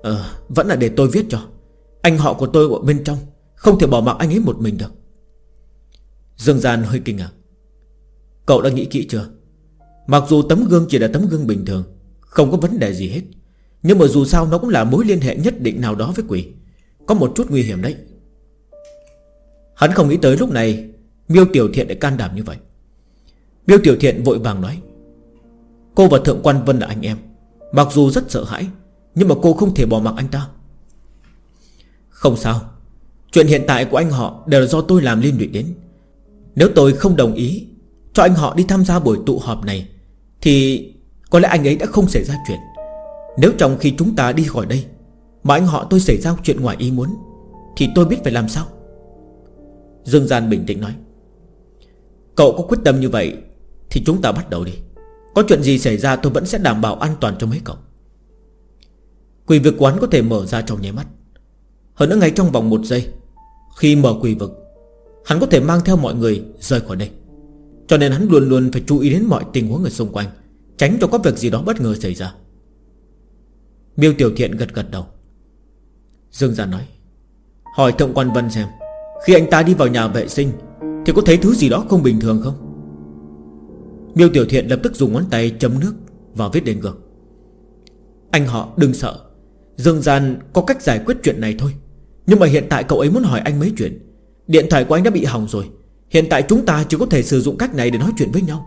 Vẫn là để tôi viết cho. Anh họ của tôi ở bên trong, không thể bỏ mặc anh ấy một mình được. Dương Gian hơi kinh ngạc. Cậu đã nghĩ kỹ chưa? Mặc dù tấm gương chỉ là tấm gương bình thường, không có vấn đề gì hết, nhưng mà dù sao nó cũng là mối liên hệ nhất định nào đó với quỷ, có một chút nguy hiểm đấy. Hắn không nghĩ tới lúc này Miêu Tiểu Thiện lại can đảm như vậy. Miêu Tiểu Thiện vội vàng nói: cô và Thượng Quan Vân là anh em, mặc dù rất sợ hãi, nhưng mà cô không thể bỏ mặc anh ta. Không sao, chuyện hiện tại của anh họ đều là do tôi làm liên lụy đến. Nếu tôi không đồng ý cho anh họ đi tham gia buổi tụ họp này, thì có lẽ anh ấy đã không xảy ra chuyện. Nếu trong khi chúng ta đi khỏi đây mà anh họ tôi xảy ra chuyện ngoài ý muốn, thì tôi biết phải làm sao. Dương Gian bình tĩnh nói: cậu có quyết tâm như vậy thì chúng ta bắt đầu đi. Có chuyện gì xảy ra tôi vẫn sẽ đảm bảo an toàn cho mấy cậu. Quỷ vực quán có thể mở ra trong nháy mắt. Hơn nữa ngay trong vòng 1 giây, khi mở quỷ vực, hắn có thể mang theo mọi người rời khỏi đây. Cho nên hắn luôn luôn phải chú ý đến mọi tình huống ở xung quanh, tránh cho có việc gì đó bất ngờ xảy ra. Miêu Tiểu Thiện gật gật đầu. Dương Gian nói: hỏi Thượng Quan Vân xem, khi anh ta đi vào nhà vệ sinh thì có thấy thứ gì đó không bình thường không? Miêu Tiểu Thiện lập tức dùng ngón tay chấm nước vào vết đền gương. Anh họ đừng sợ, Dương Gian có cách giải quyết chuyện này thôi. Nhưng mà hiện tại cậu ấy muốn hỏi anh mấy chuyện. Điện thoại của anh đã bị hỏng rồi. Hiện tại chúng ta chỉ có thể sử dụng cách này để nói chuyện với nhau.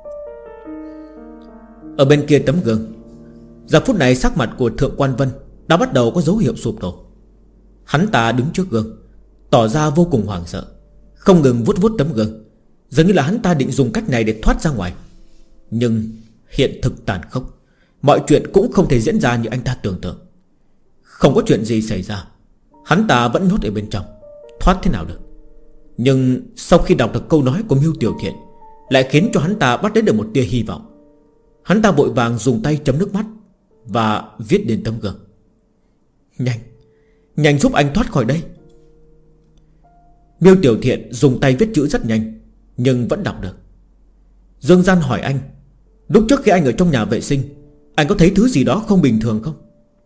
Ở bên kia tấm gương, giờ phút này sắc mặt của Thượng Quan Vân đã bắt đầu có dấu hiệu sụp đổ. Hắn ta đứng trước gương, tỏ ra vô cùng hoảng sợ, không ngừng vuốt vuốt tấm gương, dường như là hắn ta định dùng cách này để thoát ra ngoài. Nhưng hiện thực tàn khốc, mọi chuyện cũng không thể diễn ra như anh ta tưởng tượng. Không có chuyện gì xảy ra, hắn ta vẫn nhốt ở bên trong, thoát thế nào được. Nhưng sau khi đọc được câu nói của Miêu Tiểu Thiện, lại khiến cho hắn ta bắt đến được một tia hy vọng. Hắn ta vội vàng dùng tay chấm nước mắt và viết lên tấm gương: nhanh, nhanh giúp anh thoát khỏi đây. Miêu Tiểu Thiện dùng tay viết chữ rất nhanh, nhưng vẫn đọc được. Dương Gian hỏi anh: lúc trước khi anh ở trong nhà vệ sinh, anh có thấy thứ gì đó không bình thường không?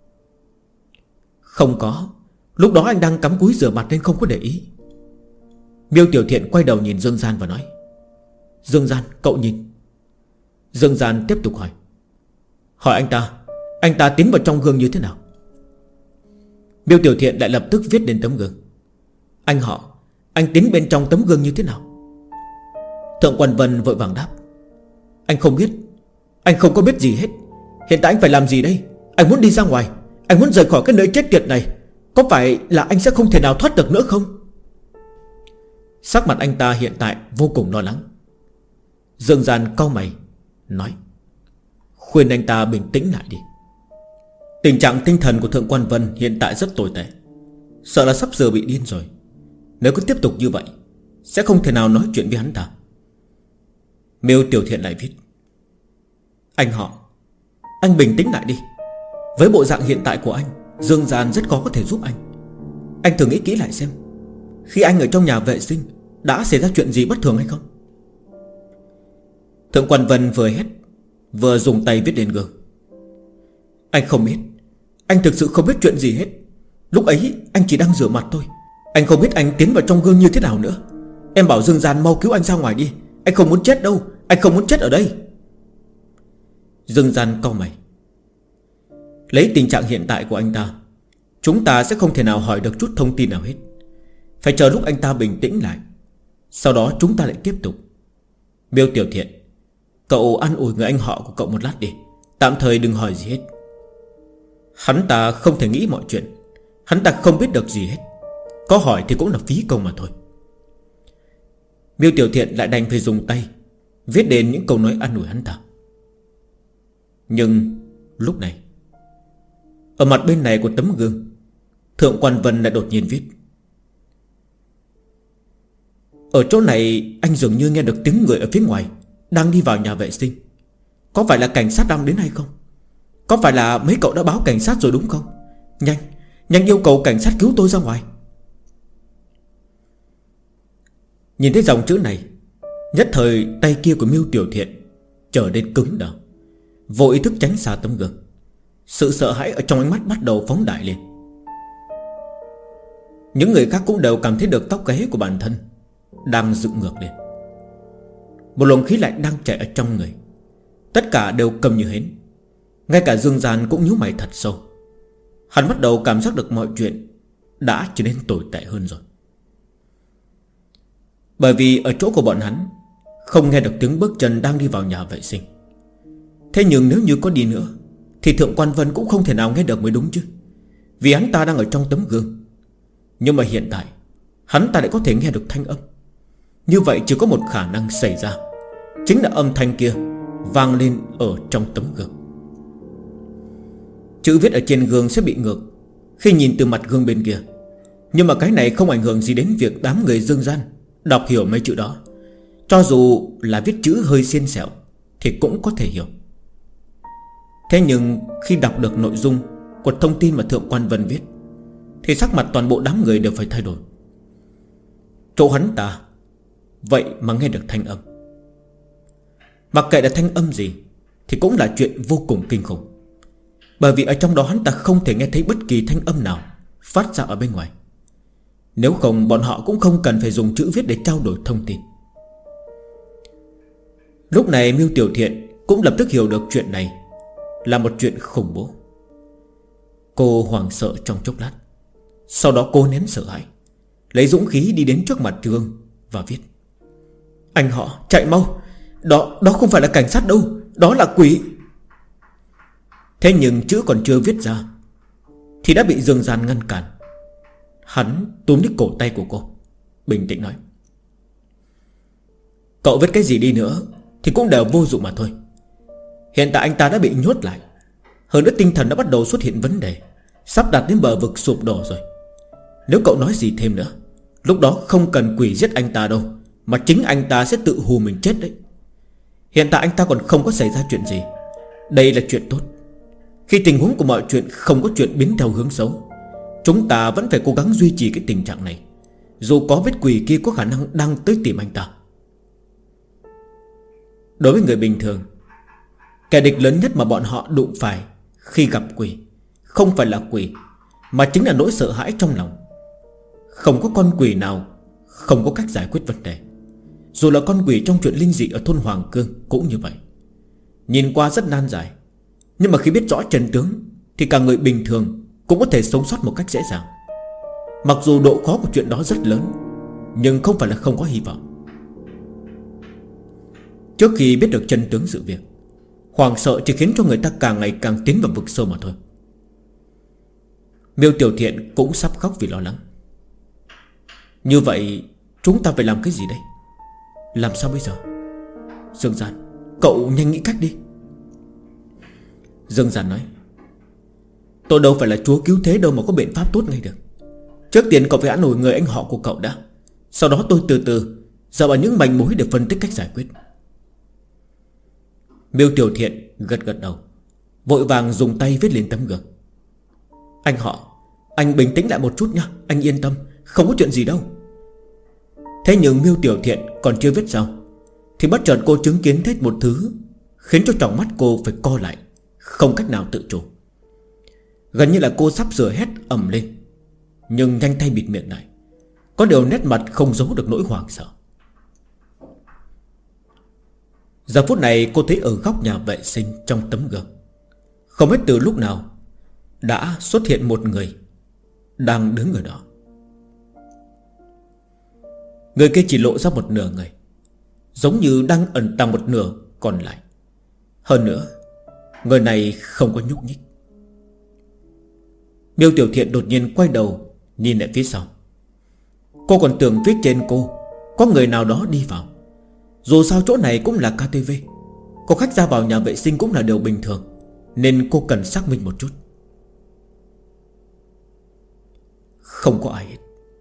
Không có, lúc đó anh đang cắm cúi rửa mặt nên không có để ý. Miêu Tiểu Thiện quay đầu nhìn Dương Gian và nói: Dương Gian, cậu nhìn. Dương Gian tiếp tục hỏi: hỏi anh ta tiến vào trong gương như thế nào? Miêu Tiểu Thiện lại lập tức viết lên tấm gương: anh tiến bên trong tấm gương như thế nào? Thượng Quan Vân vội vàng đáp: anh không biết, anh không có biết gì hết. Hiện tại anh phải làm gì đây? Anh muốn đi ra ngoài, anh muốn rời khỏi cái nơi chết tiệt này. Có phải là anh sẽ không thể nào thoát được nữa không? Sắc mặt anh ta hiện tại vô cùng lo lắng. Dương Gian cau mày nói: khuyên anh ta bình tĩnh lại đi. Tình trạng tinh thần của Thượng Quan Vân hiện tại rất tồi tệ, sợ là sắp giờ bị điên rồi. Nếu cứ tiếp tục như vậy, sẽ không thể nào nói chuyện với hắn ta. Miêu Tiểu Thiện lại viết: anh bình tĩnh lại đi. Với bộ dạng hiện tại của anh, Dương Gian rất khó có thể giúp anh. Anh thử nghĩ kỹ lại xem, khi anh ở trong nhà vệ sinh đã xảy ra chuyện gì bất thường hay không? Thượng Quan Vân vừa hét vừa dùng tay viết lên gương: anh không biết, anh thực sự không biết chuyện gì hết. Lúc ấy anh chỉ đang rửa mặt thôi. Anh không biết anh tiến vào trong gương như thế nào nữa. Em bảo Dương Gian mau cứu anh ra ngoài đi. Anh không muốn chết đâu, anh không muốn chết ở đây. Dương Gian cau mày: lấy tình trạng hiện tại của anh ta, chúng ta sẽ không thể nào hỏi được chút thông tin nào hết. Phải chờ lúc anh ta bình tĩnh lại, sau đó chúng ta lại tiếp tục. Miêu Tiểu Thiện, cậu an ủi người anh họ của cậu một lát đi, tạm thời đừng hỏi gì hết. Hắn ta không thể nghĩ mọi chuyện, hắn ta không biết được gì hết. Có hỏi thì cũng là phí công mà thôi. Miêu Tiểu Thiện lại đành phải dùng tay viết đến những câu nói an ủi hắn ta. Nhưng lúc này, ở mặt bên này của tấm gương, Thượng Quan Vân lại đột nhiên viết: ở chỗ này anh dường như nghe được tiếng người ở phía ngoài đang đi vào nhà vệ sinh. Có phải là cảnh sát đang đến hay không? Có phải là mấy cậu đã báo cảnh sát rồi đúng không? Nhanh, nhanh yêu cầu cảnh sát cứu tôi ra ngoài. Nhìn thấy dòng chữ này, nhất thời tay kia của Miêu Tiểu Thiện trở nên cứng đờ, vô ý thức tránh xa tấm gương. Sự sợ hãi ở trong ánh mắt bắt đầu phóng đại lên. Những người khác cũng đều cảm thấy được tóc gáy của bản thân đang dựng ngược lên. Một luồng khí lạnh đang chạy ở trong người. Tất cả đều câm như hến. Ngay cả Dương Gian cũng nhíu mày thật sâu. Hắn bắt đầu cảm giác được mọi chuyện đã trở nên tồi tệ hơn rồi. Bởi vì ở chỗ của bọn hắn không nghe được tiếng bước chân đang đi vào nhà vệ sinh. Thế nhưng nếu như có đi nữa thì Thượng Quan Vân cũng không thể nào nghe được mới đúng chứ. Vì hắn ta đang ở trong tấm gương. Nhưng mà hiện tại hắn ta lại có thể nghe được thanh âm. Như vậy chỉ có một khả năng xảy ra, chính là âm thanh kia vang lên ở trong tấm gương. Chữ viết ở trên gương sẽ bị ngược khi nhìn từ mặt gương bên kia. Nhưng mà cái này không ảnh hưởng gì đến việc đám người Dương Gian đọc hiểu mấy chữ đó. Cho dù là viết chữ hơi xiên xẹo thì cũng có thể hiểu. Thế nhưng khi đọc được nội dung của thông tin mà Thượng Quan Vân viết thì sắc mặt toàn bộ đám người đều phải thay đổi. Chỗ hắn ta vậy mà nghe được thanh âm. Mặc kệ là thanh âm gì thì cũng là chuyện vô cùng kinh khủng. Bởi vì ở trong đó hắn ta không thể nghe thấy bất kỳ thanh âm nào phát ra ở bên ngoài. Nếu không bọn họ cũng không cần phải dùng chữ viết để trao đổi thông tin. Lúc này Miêu Tiểu Thiện cũng lập tức hiểu được chuyện này là một chuyện khủng bố. Cô hoảng sợ trong chốc lát. Sau đó cô nén sợ hãi, lấy dũng khí đi đến trước mặt gương và viết: Anh họ chạy mau. Đó không phải là cảnh sát đâu, đó là quỷ. Thế nhưng chữ còn chưa viết ra thì đã bị Dương Gian ngăn cản. Hắn túm lấy cổ tay của cô, bình tĩnh nói: Cậu viết cái gì đi nữa thì cũng đều vô dụng mà thôi. Hiện tại anh ta đã bị nhốt lại. Hơn nữa tinh thần đã bắt đầu xuất hiện vấn đề, sắp đạt đến bờ vực sụp đổ rồi. Nếu cậu nói gì thêm nữa, lúc đó không cần quỷ giết anh ta đâu, mà chính anh ta sẽ tự hù mình chết đấy. Hiện tại anh ta còn không có xảy ra chuyện gì. Đây là chuyện tốt. Khi tình huống của mọi chuyện không có chuyện biến theo hướng xấu, chúng ta vẫn phải cố gắng duy trì cái tình trạng này. Dù có vết quỷ kia có khả năng đang tới tìm anh ta. Đối với người bình thường, kẻ địch lớn nhất mà bọn họ đụng phải khi gặp quỷ không phải là quỷ, mà chính là nỗi sợ hãi trong lòng. Không có con quỷ nào không có cách giải quyết vấn đề. Dù là con quỷ trong chuyện linh dị ở thôn Hoàng Cương cũng như vậy. Nhìn qua rất nan giải, nhưng mà khi biết rõ chân tướng thì cả người bình thường cũng có thể sống sót một cách dễ dàng. Mặc dù độ khó của chuyện đó rất lớn, nhưng không phải là không có hy vọng. Trước khi biết được chân tướng sự việc, hoảng sợ chỉ khiến cho người ta càng ngày càng tiến vào vực sâu mà thôi. Miêu Tiểu Thiện cũng sắp khóc vì lo lắng. Như vậy chúng ta phải làm cái gì đây? Làm sao bây giờ? Dương Gian, cậu nhanh nghĩ cách đi. Dương Gian nói: Tôi đâu phải là chúa cứu thế đâu mà có biện pháp tốt ngay được. Trước tiên cậu phải an ủi người anh họ của cậu đã. Sau đó tôi từ từ dựa vào những manh mối để phân tích cách giải quyết. Miêu Tiểu Thiện gật gật đầu, vội vàng dùng tay viết lên tấm gương: Anh họ, anh bình tĩnh lại một chút nhá. Anh yên tâm, không có chuyện gì đâu. Thế nhưng Miêu Tiểu Thiện còn chưa viết xong thì bất chợt cô chứng kiến thấy một thứ khiến cho tròng mắt cô phải co lại, không cách nào tự chủ. Gần như là cô sắp sửa hét ầm lên, nhưng nhanh tay bịt miệng lại. Có điều nét mặt không giấu được nỗi hoảng sợ. Giờ phút này cô thấy ở góc nhà vệ sinh trong tấm gương, không biết từ lúc nào đã xuất hiện một người đang đứng ở đó. Người kia chỉ lộ ra một nửa người, giống như đang ẩn tàng một nửa còn lại. Hơn nữa, người này không có nhúc nhích. Miêu Tiểu Thiện đột nhiên quay đầu nhìn lại phía sau. Cô còn tưởng phía trên cô có người nào đó đi vào. Dù sao chỗ này cũng là KTV, có khách ra vào nhà vệ sinh cũng là điều bình thường, nên cô cần xác minh một chút. Không có ai hết.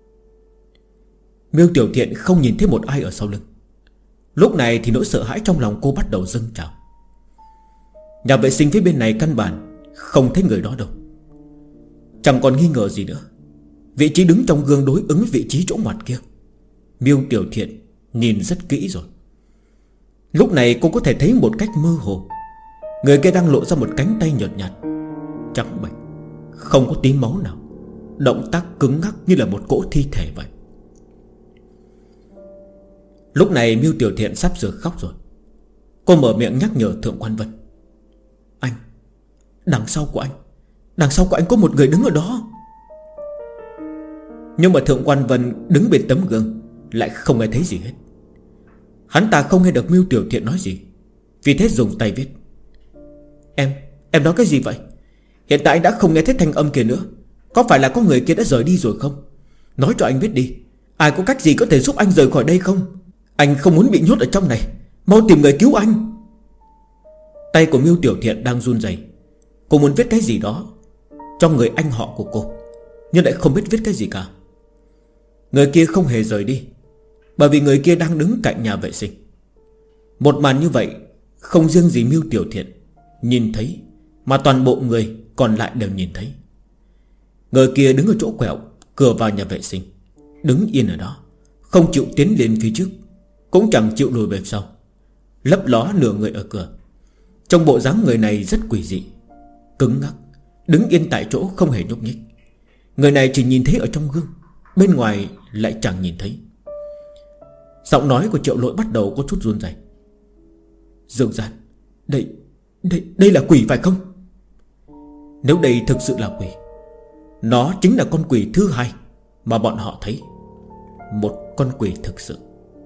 Miêu Tiểu Thiện không nhìn thấy một ai ở sau lưng. Lúc này thì nỗi sợ hãi trong lòng cô bắt đầu dâng trào. Nhà vệ sinh phía bên này căn bản không thấy người đó đâu. Chẳng còn nghi ngờ gì nữa, vị trí đứng trong gương đối ứng với vị trí chỗ ngoặt kia. Miêu Tiểu Thiện nhìn rất kỹ rồi. Lúc này cô có thể thấy một cách mơ hồ, người kia đang lộ ra một cánh tay nhợt nhạt. trắng bệch, không có tí máu nào, động tác cứng ngắc như là một cỗ thi thể vậy. Lúc này Miêu Tiểu Thiện sắp sửa khóc rồi. Cô mở miệng nhắc nhở Thượng Quan Vân: Anh, đằng sau của anh có một người đứng ở đó. Nhưng mà Thượng Quan Vân đứng bên tấm gương lại không nghe thấy gì hết. Hắn ta không nghe được Miêu Tiểu Thiện nói gì, vì thế dùng tay viết: Em nói cái gì vậy? Hiện tại anh đã không nghe thấy thanh âm kia nữa. Có phải là có người kia đã rời đi rồi không? Nói cho anh biết đi, ai có cách gì có thể giúp anh rời khỏi đây không? Anh không muốn bị nhốt ở trong này, mau tìm người cứu anh. Tay của Miêu Tiểu Thiện đang run rẩy. Cô muốn viết cái gì đó cho người anh họ của cô, nhưng lại không biết viết cái gì cả. Người kia không hề rời đi, bởi vì người kia đang đứng cạnh nhà vệ sinh. Một màn như vậy không riêng gì Miêu Tiểu Thiện nhìn thấy, mà toàn bộ người còn lại đều nhìn thấy. Người kia đứng ở chỗ quẹo cửa vào nhà vệ sinh, đứng yên ở đó, không chịu tiến lên phía trước, cũng chẳng chịu lùi về sau, lấp ló nửa người ở cửa. Trong bộ dáng người này rất quỷ dị, cứng ngắc, đứng yên tại chỗ không hề nhúc nhích. Người này chỉ nhìn thấy ở trong gương, bên ngoài lại chẳng nhìn thấy. Giọng nói của Triệu Lỗi bắt đầu có chút run rẩy. Dương Gian, đây là quỷ phải không? Nếu đây thực sự là quỷ, nó chính là con quỷ thứ hai mà bọn họ thấy. Một con quỷ thực sự.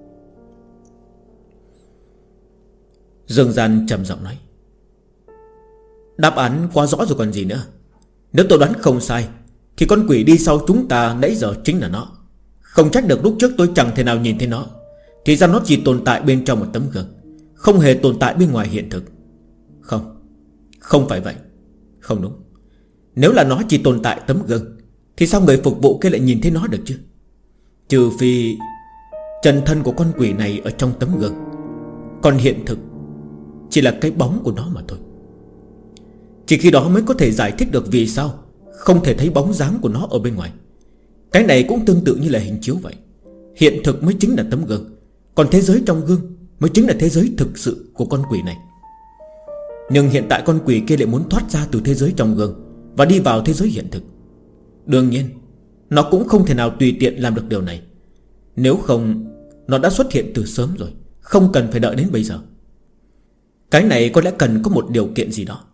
Dương Gian trầm giọng nói: Đáp án quá rõ rồi còn gì nữa. Nếu tôi đoán không sai thì con quỷ đi sau chúng ta nãy giờ chính là nó. Không trách được lúc trước tôi chẳng thể nào nhìn thấy nó. Thì ra nó chỉ tồn tại bên trong một tấm gương, không hề tồn tại bên ngoài hiện thực. Không phải vậy. Không đúng. Nếu là nó chỉ tồn tại tấm gương thì sao người phục vụ kia lại nhìn thấy nó được chứ? Trừ phi chân thân của con quỷ này ở trong tấm gương, còn hiện thực chỉ là cái bóng của nó mà thôi. Chỉ khi đó mới có thể giải thích được vì sao không thể thấy bóng dáng của nó ở bên ngoài. Cái này cũng tương tự như là hình chiếu vậy. Hiện thực mới chính là tấm gương, còn thế giới trong gương mới chính là thế giới thực sự của con quỷ này. Nhưng hiện tại con quỷ kia lại muốn thoát ra từ thế giới trong gương và đi vào thế giới hiện thực. Đương nhiên nó cũng không thể nào tùy tiện làm được điều này. Nếu không nó đã xuất hiện từ sớm rồi, không cần phải đợi đến bây giờ. Cái này có lẽ cần có một điều kiện gì đó.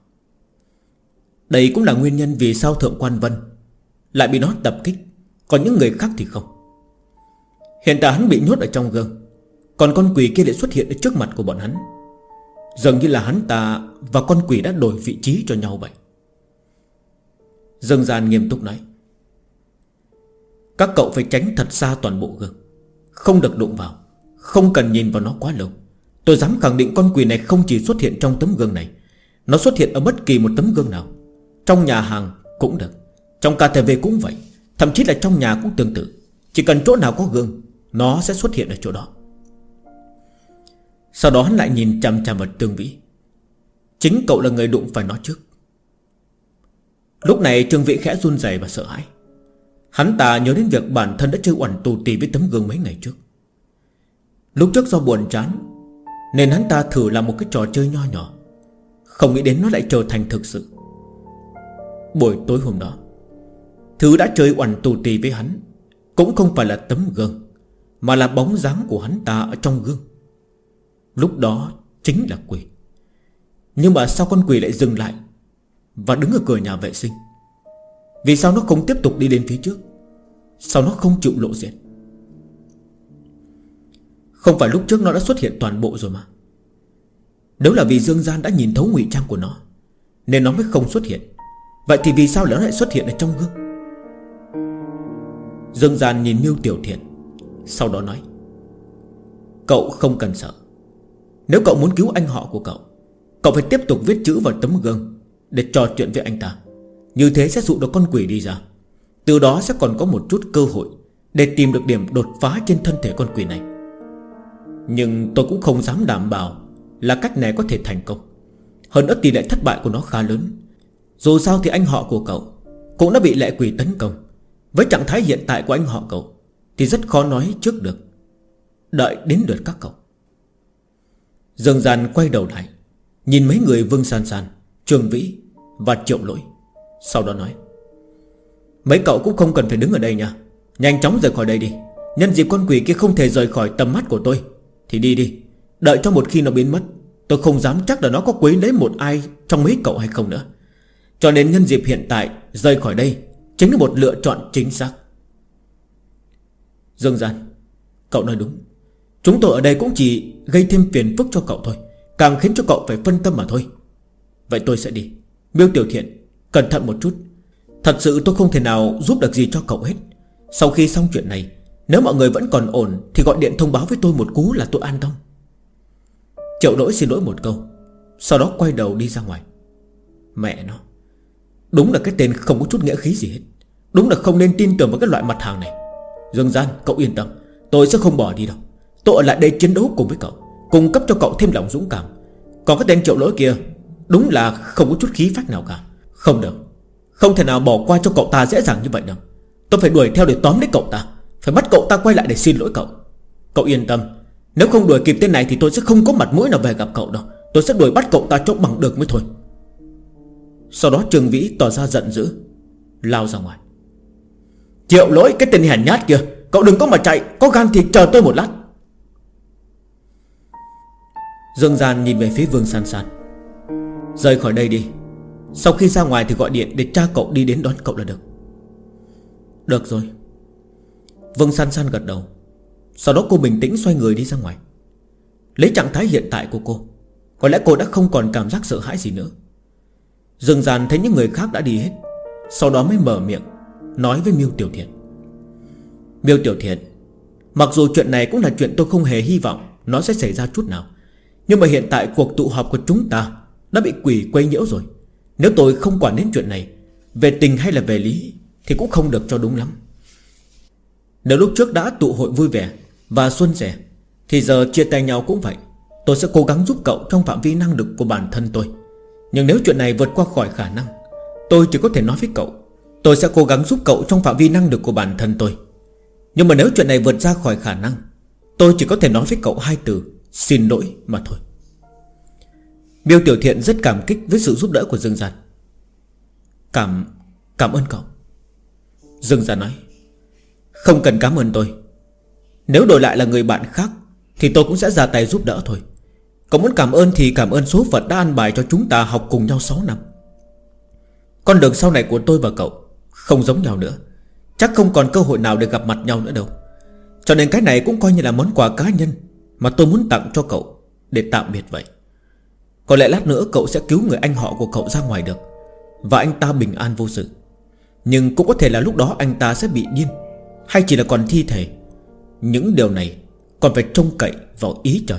Đây cũng là nguyên nhân vì sao Thượng Quan Vân lại bị nó tập kích, còn những người khác thì không. Hiện tại hắn bị nhốt ở trong gương, còn con quỷ kia lại xuất hiện ở trước mặt của bọn hắn. Dường như là hắn ta và con quỷ đã đổi vị trí cho nhau vậy. Dương Gian nghiêm túc nói: Các cậu phải tránh thật xa toàn bộ gương, không được đụng vào, không cần nhìn vào nó quá lâu. Tôi dám khẳng định con quỷ này không chỉ xuất hiện trong tấm gương này, nó xuất hiện ở bất kỳ một tấm gương nào. Trong nhà hàng cũng được, trong KTV cũng vậy, thậm chí là trong nhà cũng tương tự. Chỉ cần chỗ nào có gương, nó sẽ xuất hiện ở chỗ đó. Sau đó hắn lại nhìn chằm chằm vào Trương Vĩ: Chính cậu là người đụng phải nó trước. Lúc này Trương Vĩ khẽ run rẩy và sợ hãi. Hắn ta nhớ đến việc bản thân đã chơi oằn tù tì với tấm gương mấy ngày trước. Lúc trước do buồn chán nên hắn ta thử làm một cái trò chơi nho nhỏ, không nghĩ đến nó lại trở thành thực sự. Buổi tối hôm đó, thứ đã chơi oằn tù tì với hắn cũng không phải là tấm gương, mà là bóng dáng của hắn ta ở trong gương. Lúc đó chính là quỷ. Nhưng mà sao con quỷ lại dừng lại và đứng ở cửa nhà vệ sinh? Vì sao nó không tiếp tục đi lên phía trước? Sao nó không chịu lộ diện? Không phải lúc trước nó đã xuất hiện toàn bộ rồi mà. Nếu là vì Dương Gian đã nhìn thấu ngụy trang của nó nên nó mới không xuất hiện, vậy thì vì sao nó lại xuất hiện ở trong gương? Dương Gian nhìn Miêu Tiểu Thiện, sau đó nói: Cậu không cần sợ. Nếu cậu muốn cứu anh họ của cậu, cậu phải tiếp tục viết chữ vào tấm gương để trò chuyện với anh ta. Như thế sẽ dụ được con quỷ đi ra. Từ đó sẽ còn có một chút cơ hội để tìm được điểm đột phá trên thân thể con quỷ này. Nhưng tôi cũng không dám đảm bảo là cách này có thể thành công. Hơn nữa tỷ lệ thất bại của nó khá lớn. Dù sao thì anh họ của cậu cũng đã bị lệ quỷ tấn công. Với trạng thái hiện tại của anh họ cậu thì rất khó nói trước được. Đợi đến lượt các cậu. Dương Gian quay đầu lại, nhìn mấy người Vương San San, Trương Vĩ và Triệu Lỗi. Sau đó nói: Mấy cậu cũng không cần phải đứng ở đây nha, nhanh chóng rời khỏi đây đi. Nhân dịp con quỷ kia không thể rời khỏi tầm mắt của tôi thì đi đi. Đợi cho một khi nó biến mất, tôi không dám chắc là nó có quấy lấy một ai trong mấy cậu hay không nữa. Cho nên nhân dịp hiện tại rời khỏi đây chính là một lựa chọn chính xác. Dương Gian, cậu nói đúng. Chúng tôi ở đây cũng chỉ gây thêm phiền phức cho cậu thôi, càng khiến cho cậu phải phân tâm mà thôi. Vậy tôi sẽ đi. Miêu Tiểu Thiện, cẩn thận một chút. Thật sự tôi không thể nào giúp được gì cho cậu hết. Sau khi xong chuyện này, nếu mọi người vẫn còn ổn thì gọi điện thông báo với tôi một cú là tôi an tâm. Triệu Đỗi xin lỗi một câu, sau đó quay đầu đi ra ngoài. Mẹ nó, đúng là cái tên không có chút nghĩa khí gì hết. Đúng là không nên tin tưởng vào cái loại mặt hàng này. Dương Gian, cậu yên tâm, tôi sẽ không bỏ đi đâu. Tôi ở lại đây chiến đấu cùng với cậu, cung cấp cho cậu thêm lòng dũng cảm. Còn cái tên Triệu Lỗi kia đúng là không có chút khí phách nào cả. Không được, không thể nào bỏ qua cho cậu ta dễ dàng như vậy đâu. Tôi phải đuổi theo để tóm lấy cậu ta, phải bắt cậu ta quay lại để xin lỗi cậu. Cậu yên tâm, nếu không đuổi kịp tên này thì tôi sẽ không có mặt mũi nào về gặp cậu đâu. Tôi sẽ đuổi bắt cậu ta cho bằng được mới thôi. Sau đó Trương Vĩ tỏ ra giận dữ, lao ra ngoài. Triệu Lỗi, cái tên hèn nhát kia, cậu đừng có mà chạy, có gan thì chờ tôi một lát. Dương Gian nhìn về phía Vương San San. Rời khỏi đây đi. Sau khi ra ngoài thì gọi điện để cha cậu đi đến đón cậu là được. Được rồi. Vương San San gật đầu. Sau đó cô bình tĩnh xoay người đi ra ngoài. Lấy trạng thái hiện tại của cô, có lẽ cô đã không còn cảm giác sợ hãi gì nữa. Dương Gian thấy những người khác đã đi hết, sau đó mới mở miệng nói với Miêu Tiểu Thiện. Miêu Tiểu Thiện, mặc dù chuyện này cũng là chuyện tôi không hề hy vọng nó sẽ xảy ra chút nào, nhưng mà hiện tại cuộc tụ họp của chúng ta đã bị quỷ quấy nhiễu rồi. Nếu tôi không quản đến chuyện này, về tình hay là về lý, thì cũng không được cho đúng lắm. Nếu lúc trước đã tụ hội vui vẻ và xuân sẻ, thì giờ chia tay nhau cũng vậy. Tôi sẽ cố gắng giúp cậu trong phạm vi năng lực của bản thân tôi. Nhưng nếu chuyện này vượt qua khỏi khả năng, tôi chỉ có thể nói với cậu, tôi sẽ cố gắng giúp cậu trong phạm vi năng lực của bản thân tôi. Nhưng mà nếu chuyện này vượt ra khỏi khả năng, tôi chỉ có thể nói với cậu hai từ xin lỗi mà thôi. Miêu Tiểu Thiện rất cảm kích với sự giúp đỡ của Dương Gian. Cảm ơn cậu. Dương Gian nói: Không cần cảm ơn tôi. Nếu đổi lại là người bạn khác thì tôi cũng sẽ ra tay giúp đỡ thôi. Cậu muốn cảm ơn thì cảm ơn số phận đã an bài cho chúng ta học cùng nhau 6 năm. Con đường sau này của tôi và cậu không giống nhau nữa, chắc không còn cơ hội nào để gặp mặt nhau nữa đâu. Cho nên cái này cũng coi như là món quà cá nhân mà tôi muốn tặng cho cậu để tạm biệt vậy. Có lẽ lát nữa cậu sẽ cứu người anh họ của cậu ra ngoài được, và anh ta bình an vô sự. Nhưng cũng có thể là lúc đó anh ta sẽ bị điên, hay chỉ là còn thi thể. Những điều này còn phải trông cậy vào ý trời.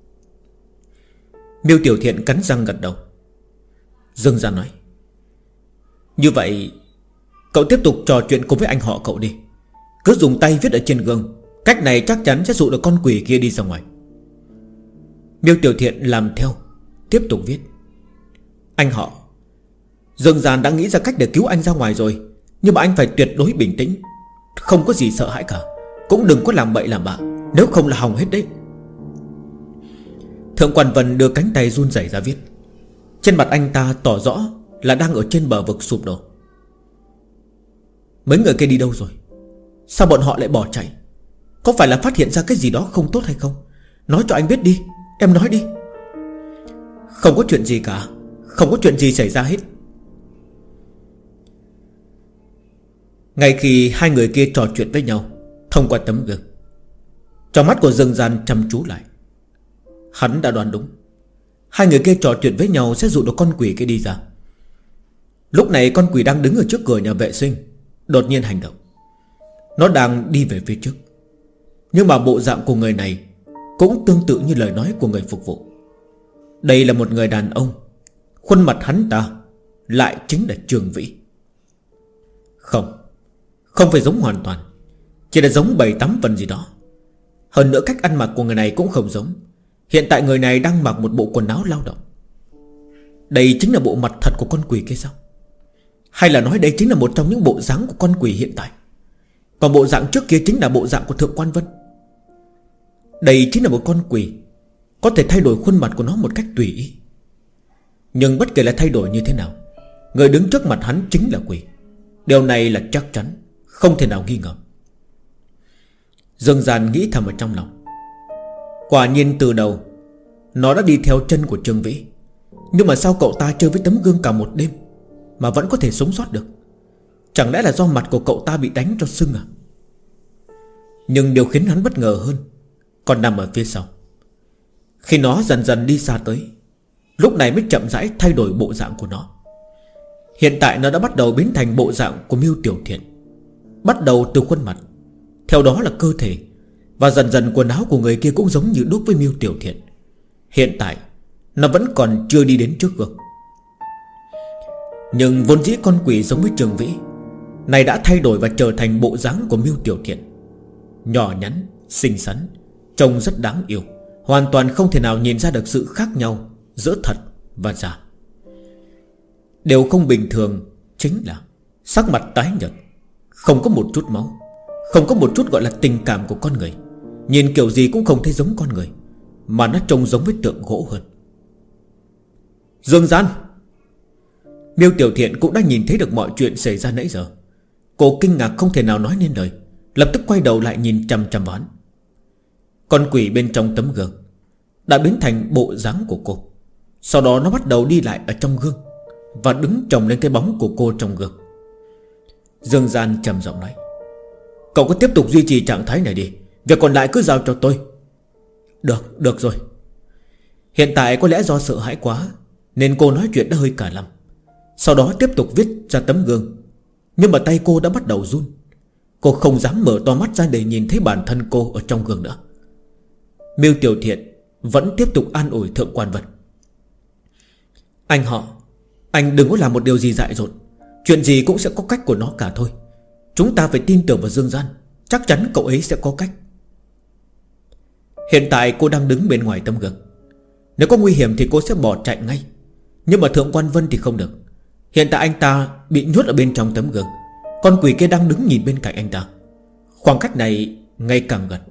Miêu Tiểu Thiện cắn răng gật đầu. Dương Gian nói: Như vậy cậu tiếp tục trò chuyện cùng với anh họ cậu đi. Cứ dùng tay viết ở trên gương, cách này chắc chắn sẽ dụ được con quỷ kia đi ra ngoài. Miêu Tiểu Thiện làm theo, tiếp tục viết: Anh họ, Dương Gian đã nghĩ ra cách để cứu anh ra ngoài rồi, nhưng mà anh phải tuyệt đối bình tĩnh, không có gì sợ hãi cả. Cũng đừng có làm bậy làm bạ, nếu không là hỏng hết đấy. Thượng Quan Vân đưa cánh tay run rẩy ra viết. Trên mặt anh ta tỏ rõ là đang ở trên bờ vực sụp đổ. Mấy người kia đi đâu rồi? Sao bọn họ lại bỏ chạy? Có phải là phát hiện ra cái gì đó không tốt hay không? Nói cho anh biết đi, em nói đi. Không có chuyện gì cả, không có chuyện gì xảy ra hết. Ngay khi hai người kia trò chuyện với nhau thông qua tấm gương, trong mắt của Dương Gian chăm chú lại. Hắn đã đoán đúng, hai người kia trò chuyện với nhau sẽ dụ được con quỷ kia đi ra. Lúc này con quỷ đang đứng ở trước cửa nhà vệ sinh đột nhiên hành động. Nó đang đi về phía trước, nhưng mà bộ dạng của người này cũng tương tự như lời nói của người phục vụ. Đây là một người đàn ông, khuôn mặt hắn ta lại chính là Trương Vĩ. Không phải giống hoàn toàn, chỉ là giống 7-8 phần gì đó. Hơn nữa cách ăn mặc của người này cũng không giống. Hiện tại người này đang mặc một bộ quần áo lao động. Đây chính là bộ mặt thật của con quỷ kia sao? Hay là nói đây chính là một trong những bộ dáng của con quỷ hiện tại? Còn bộ dạng trước kia chính là bộ dạng của Thượng Quan Vân. Đây chính là một con quỷ có thể thay đổi khuôn mặt của nó một cách tùy ý. Nhưng bất kể là thay đổi như thế nào, Người đứng trước mặt hắn chính là quỷ. Điều này là chắc chắn, không thể nào nghi ngờ. Dương Gian nghĩ thầm ở trong lòng. Quả nhiên từ đầu nó đã đi theo chân của Trương Vĩ. Nhưng mà sao cậu ta chơi với tấm gương cả một đêm mà vẫn có thể sống sót được? Chẳng lẽ là do mặt của cậu ta bị đánh cho sưng à? Nhưng điều khiến hắn bất ngờ hơn còn nằm ở phía sau. Khi nó dần dần đi xa tới, lúc này mới chậm rãi thay đổi bộ dạng của nó. Hiện tại nó đã bắt đầu biến thành bộ dạng của Miêu Tiểu Thiện. Bắt đầu từ khuôn mặt, theo đó là cơ thể, và dần dần quần áo của người kia cũng giống như đúc với Miêu Tiểu Thiện. Hiện tại nó vẫn còn chưa đi đến trước gương. Nhưng vốn dĩ con quỷ giống với Trương Vĩ này đã thay đổi và trở thành bộ dáng của Miêu Tiểu Thiện. Nhỏ nhắn, xinh xắn, trông rất đáng yêu, hoàn toàn không thể nào nhìn ra được sự khác nhau giữa thật và giả. Điều không bình thường chính là sắc mặt tái nhợt, không có một chút máu, không có một chút gọi là tình cảm của con người. Nhìn kiểu gì cũng không thấy giống con người, mà nó trông giống với tượng gỗ hơn. Dương Gian! Miêu Tiểu Thiện cũng đã nhìn thấy được mọi chuyện xảy ra nãy giờ. Cô kinh ngạc không thể nào nói nên lời, lập tức quay đầu lại nhìn chằm chằm vào hắn. Con quỷ bên trong tấm gương đã biến thành bộ dáng của cô. Sau đó nó bắt đầu đi lại ở trong gương và đứng chồng lên cái bóng của cô trong gương. Dương Gian trầm giọng nói: Cậu cứ tiếp tục duy trì trạng thái này đi, việc còn lại cứ giao cho tôi. Được rồi. Hiện tại có lẽ do sợ hãi quá nên cô nói chuyện đã hơi cả lăm. Sau đó tiếp tục viết ra tấm gương. Nhưng mà tay cô đã bắt đầu run. Cô không dám mở to mắt ra để nhìn thấy bản thân cô ở trong gương nữa. Miêu Tiểu Thiện vẫn tiếp tục an ủi Thượng Quan Vân: Anh đừng có làm một điều gì dại dột. Chuyện gì cũng sẽ có cách của nó cả thôi. Chúng ta phải tin tưởng vào Dương Gian. Chắc chắn cậu ấy sẽ có cách. Hiện tại cô đang đứng bên ngoài tấm gương. Nếu có nguy hiểm thì cô sẽ bỏ chạy ngay. Nhưng mà Thượng Quan Vân thì không được. Hiện tại anh ta bị nhốt ở bên trong tấm gương. Con quỷ kia đang đứng nhìn bên cạnh anh ta. Khoảng cách này ngày càng gần.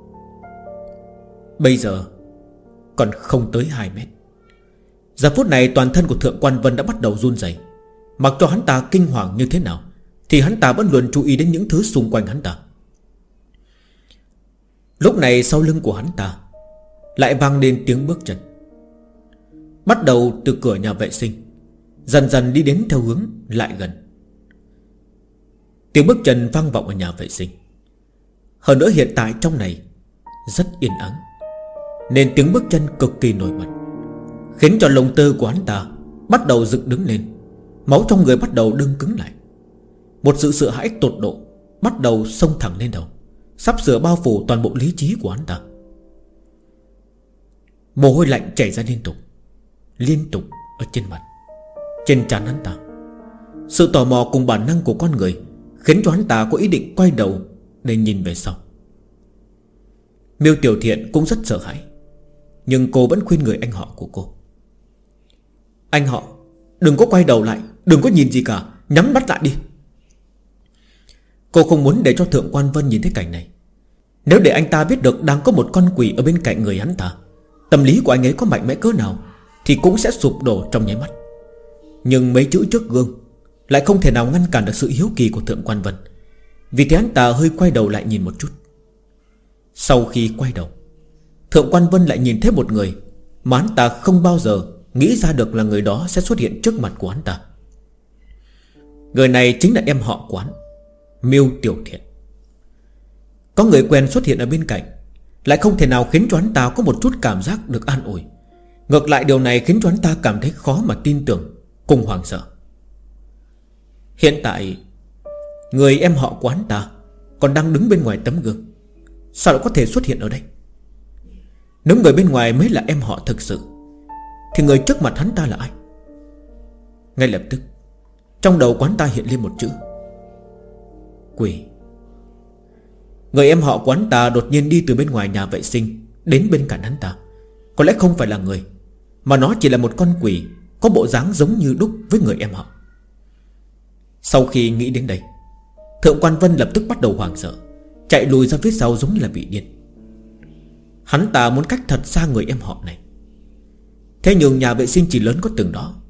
Bây giờ còn không tới 2 mét. Giờ phút này toàn thân của Thượng Quan Vân đã bắt đầu run rẩy. Mặc cho hắn ta kinh hoàng như thế nào thì hắn ta vẫn luôn chú ý đến những thứ xung quanh hắn ta. Lúc này sau lưng của hắn ta lại vang lên tiếng bước chân. Bắt đầu từ cửa nhà vệ sinh, dần dần đi đến theo hướng lại gần. Tiếng bước chân vang vọng ở nhà vệ sinh. Hơn nữa hiện tại trong này rất yên ắng, nên tiếng bước chân cực kỳ nổi bật, khiến cho lông tơ của hắn ta bắt đầu dựng đứng lên. Máu trong người bắt đầu đông cứng lại. Một sự sợ hãi tột độ bắt đầu xông thẳng lên đầu, sắp sửa bao phủ toàn bộ lý trí của hắn ta. Mồ hôi lạnh chảy ra liên tục ở trên mặt, trên trán hắn ta. Sự tò mò cùng bản năng của con người khiến cho hắn ta có ý định quay đầu để nhìn về sau. Miêu Tiểu Thiện cũng rất sợ hãi, nhưng cô vẫn khuyên người anh họ của cô: Anh họ, đừng có quay đầu lại, đừng có nhìn gì cả, nhắm mắt lại đi. Cô không muốn để cho Thượng Quan Vân nhìn thấy cảnh này. Nếu để anh ta biết được đang có một con quỷ ở bên cạnh người hắn ta, tâm lý của anh ấy có mạnh mẽ cỡ nào thì cũng sẽ sụp đổ trong nháy mắt. Nhưng mấy chữ trước gương lại không thể nào ngăn cản được sự hiếu kỳ của Thượng Quan Vân. Vì thế hắn ta hơi quay đầu lại nhìn một chút. Sau khi quay đầu, Thượng Quan Vân lại nhìn thấy một người mà hắn ta không bao giờ nghĩ ra được là người đó sẽ xuất hiện trước mặt của hắn ta. Người này chính là em họ của hắn, Miêu Tiểu Thiện. Có người quen xuất hiện ở bên cạnh lại không thể nào khiến cho hắn ta có một chút cảm giác được an ủi. Ngược lại điều này khiến cho hắn ta cảm thấy khó mà tin tưởng, cùng hoảng sợ. Hiện tại người em họ của hắn ta còn đang đứng bên ngoài tấm gương. Sao lại có thể xuất hiện ở đây? Nếu người bên ngoài mới là em họ thực sự thì người trước mặt hắn ta là ai? Ngay lập tức trong đầu quán ta hiện lên một chữ: quỷ. Người em họ quán ta đột nhiên đi từ bên ngoài nhà vệ sinh đến bên cạnh hắn ta. Có lẽ không phải là người, mà nó chỉ là một con quỷ có bộ dáng giống như đúc với người em họ. Sau khi nghĩ đến đây, Thượng Quan Vân lập tức bắt đầu hoảng sợ, chạy lùi ra phía sau giống như là bị điên. Hắn ta muốn cách thật xa người em họ này. Thế nhưng nhà vệ sinh chỉ lớn có từng đó,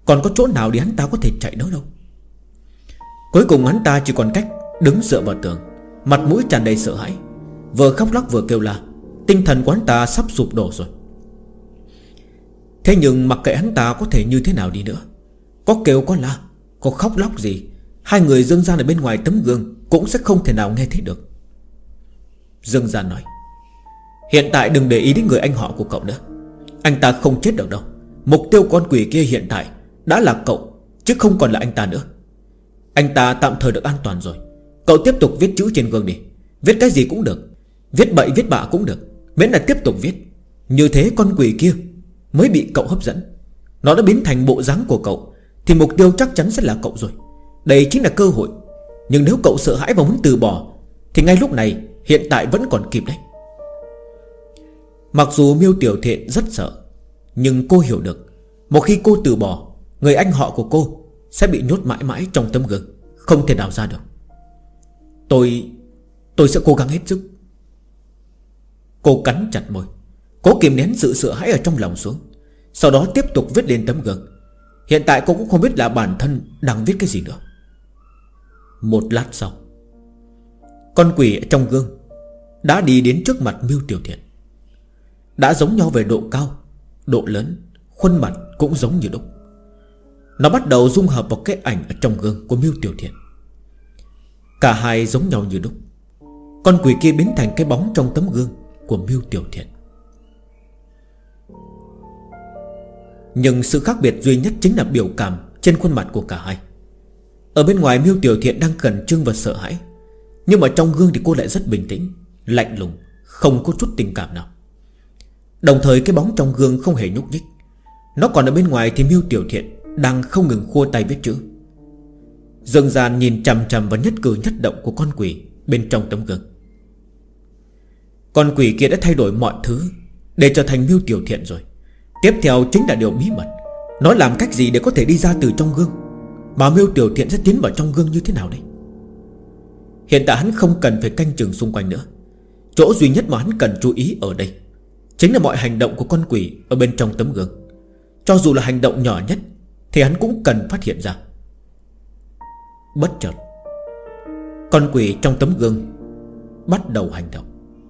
còn có chỗ nào để hắn ta có thể chạy nữa đâu. Cuối cùng hắn ta chỉ còn cách đứng dựa vào tường, mặt mũi tràn đầy sợ hãi, vừa khóc lóc vừa kêu la. Tinh thần của hắn ta sắp sụp đổ rồi. Thế nhưng mặc kệ hắn ta có thể như thế nào đi nữa, có kêu có la, có khóc lóc gì, hai người Dương Gian ở bên ngoài tấm gương cũng sẽ không thể nào nghe thấy được. Dương Gian nói: hiện tại đừng để ý đến người anh họ của cậu nữa. Anh ta không chết được đâu. Mục tiêu con quỷ kia hiện tại đã là cậu, chứ không còn là anh ta nữa. Anh ta tạm thời được an toàn rồi. Cậu tiếp tục viết chữ trên gương đi. Viết cái gì cũng được, viết bậy viết bạ cũng được, miễn là tiếp tục viết. Như thế con quỷ kia mới bị cậu hấp dẫn. Nó đã biến thành bộ dáng của cậu, thì mục tiêu chắc chắn sẽ là cậu rồi. Đây chính là cơ hội. Nhưng nếu cậu sợ hãi và muốn từ bỏ, thì ngay lúc này, hiện tại vẫn còn kịp đấy. Mặc dù Miêu Tiểu Thiện rất sợ, nhưng cô hiểu được, một khi cô từ bỏ, người anh họ của cô sẽ bị nhốt mãi mãi trong tấm gương, không thể nào ra được. Tôi sẽ cố gắng hết sức. Cô cắn chặt môi, cố kìm nén sự sợ hãi ở trong lòng xuống, sau đó tiếp tục viết lên tấm gương. Hiện tại cô cũng không biết là bản thân đang viết cái gì nữa. Một lát sau, con quỷ ở trong gương đã đi đến trước mặt Miêu Tiểu Thiện. Đã giống nhau về độ cao, độ lớn, khuôn mặt cũng giống như đúc. Nó bắt đầu dung hợp vào cái ảnh ở trong gương của Miêu Tiểu Thiện. Cả hai giống nhau như đúc. Con quỷ kia biến thành cái bóng trong tấm gương của Miêu Tiểu Thiện. Nhưng sự khác biệt duy nhất chính là biểu cảm trên khuôn mặt của cả hai. Ở bên ngoài Miêu Tiểu Thiện đang khẩn trương và sợ hãi, nhưng mà trong gương thì cô lại rất bình tĩnh, lạnh lùng, không có chút tình cảm nào. Đồng thời cái bóng trong gương không hề nhúc nhích. Nó còn ở bên ngoài thì Miêu Tiểu Thiện đang không ngừng khua tay viết chữ. Dương Gian nhìn chằm chằm vào nhất cử nhất động của con quỷ bên trong tấm gương. Con quỷ kia đã thay đổi mọi thứ để trở thành Miêu Tiểu Thiện rồi. Tiếp theo chính là điều bí mật. Nó làm cách gì để có thể đi ra từ trong gương, mà Miêu Tiểu Thiện sẽ tiến vào trong gương như thế nào đây? Hiện tại hắn không cần phải canh chừng xung quanh nữa. Chỗ duy nhất mà hắn cần chú ý ở đây chính là mọi hành động của con quỷ ở bên trong tấm gương. Cho dù là hành động nhỏ nhất thì hắn cũng cần phát hiện ra. Bất chợt, con quỷ trong tấm gương bắt đầu hành động.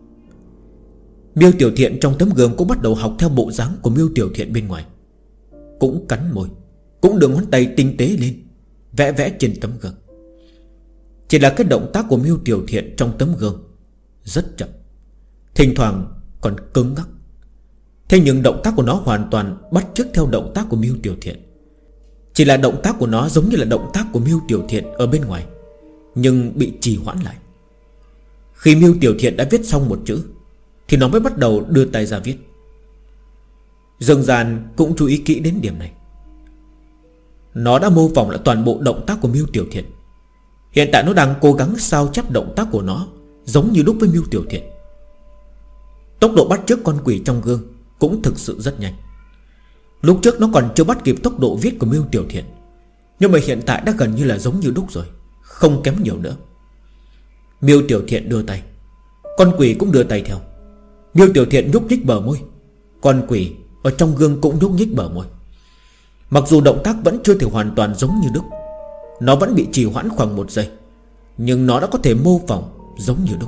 Miêu Tiểu Thiện trong tấm gương cũng bắt đầu học theo bộ dáng của Miêu Tiểu Thiện bên ngoài. Cũng cắn môi, cũng đưa ngón tay tinh tế lên, vẽ vẽ trên tấm gương. Chỉ là cái động tác của Miêu Tiểu Thiện trong tấm gương rất chậm, thỉnh thoảng còn cứng ngắc. Thế nhưng động tác của nó hoàn toàn bắt chước theo động tác của Miêu Tiểu Thiện. Chỉ là động tác của nó giống như là động tác của Miêu Tiểu Thiện ở bên ngoài, nhưng bị trì hoãn lại. Khi Miêu Tiểu Thiện đã viết xong một chữ thì nó mới bắt đầu đưa tay ra viết. Dương Gian cũng chú ý kỹ đến điểm này. Nó đã mô phỏng lại toàn bộ động tác của Miêu Tiểu Thiện. Hiện tại nó đang cố gắng sao chép động tác của nó giống như lúc với Miêu Tiểu Thiện. Tốc độ bắt chước con quỷ trong gương cũng thực sự rất nhanh. Lúc trước nó còn chưa bắt kịp tốc độ viết của Miêu Tiểu Thiện, nhưng mà hiện tại đã gần như là giống như đúc rồi, không kém nhiều nữa. Miêu Tiểu Thiện đưa tay, con quỷ cũng đưa tay theo. Miêu Tiểu Thiện nhúc nhích bờ môi, con quỷ ở trong gương cũng nhúc nhích bờ môi. Mặc dù động tác vẫn chưa thể hoàn toàn giống như đúc, nó vẫn bị trì hoãn khoảng 1 giây, nhưng nó đã có thể mô phỏng giống như đúc.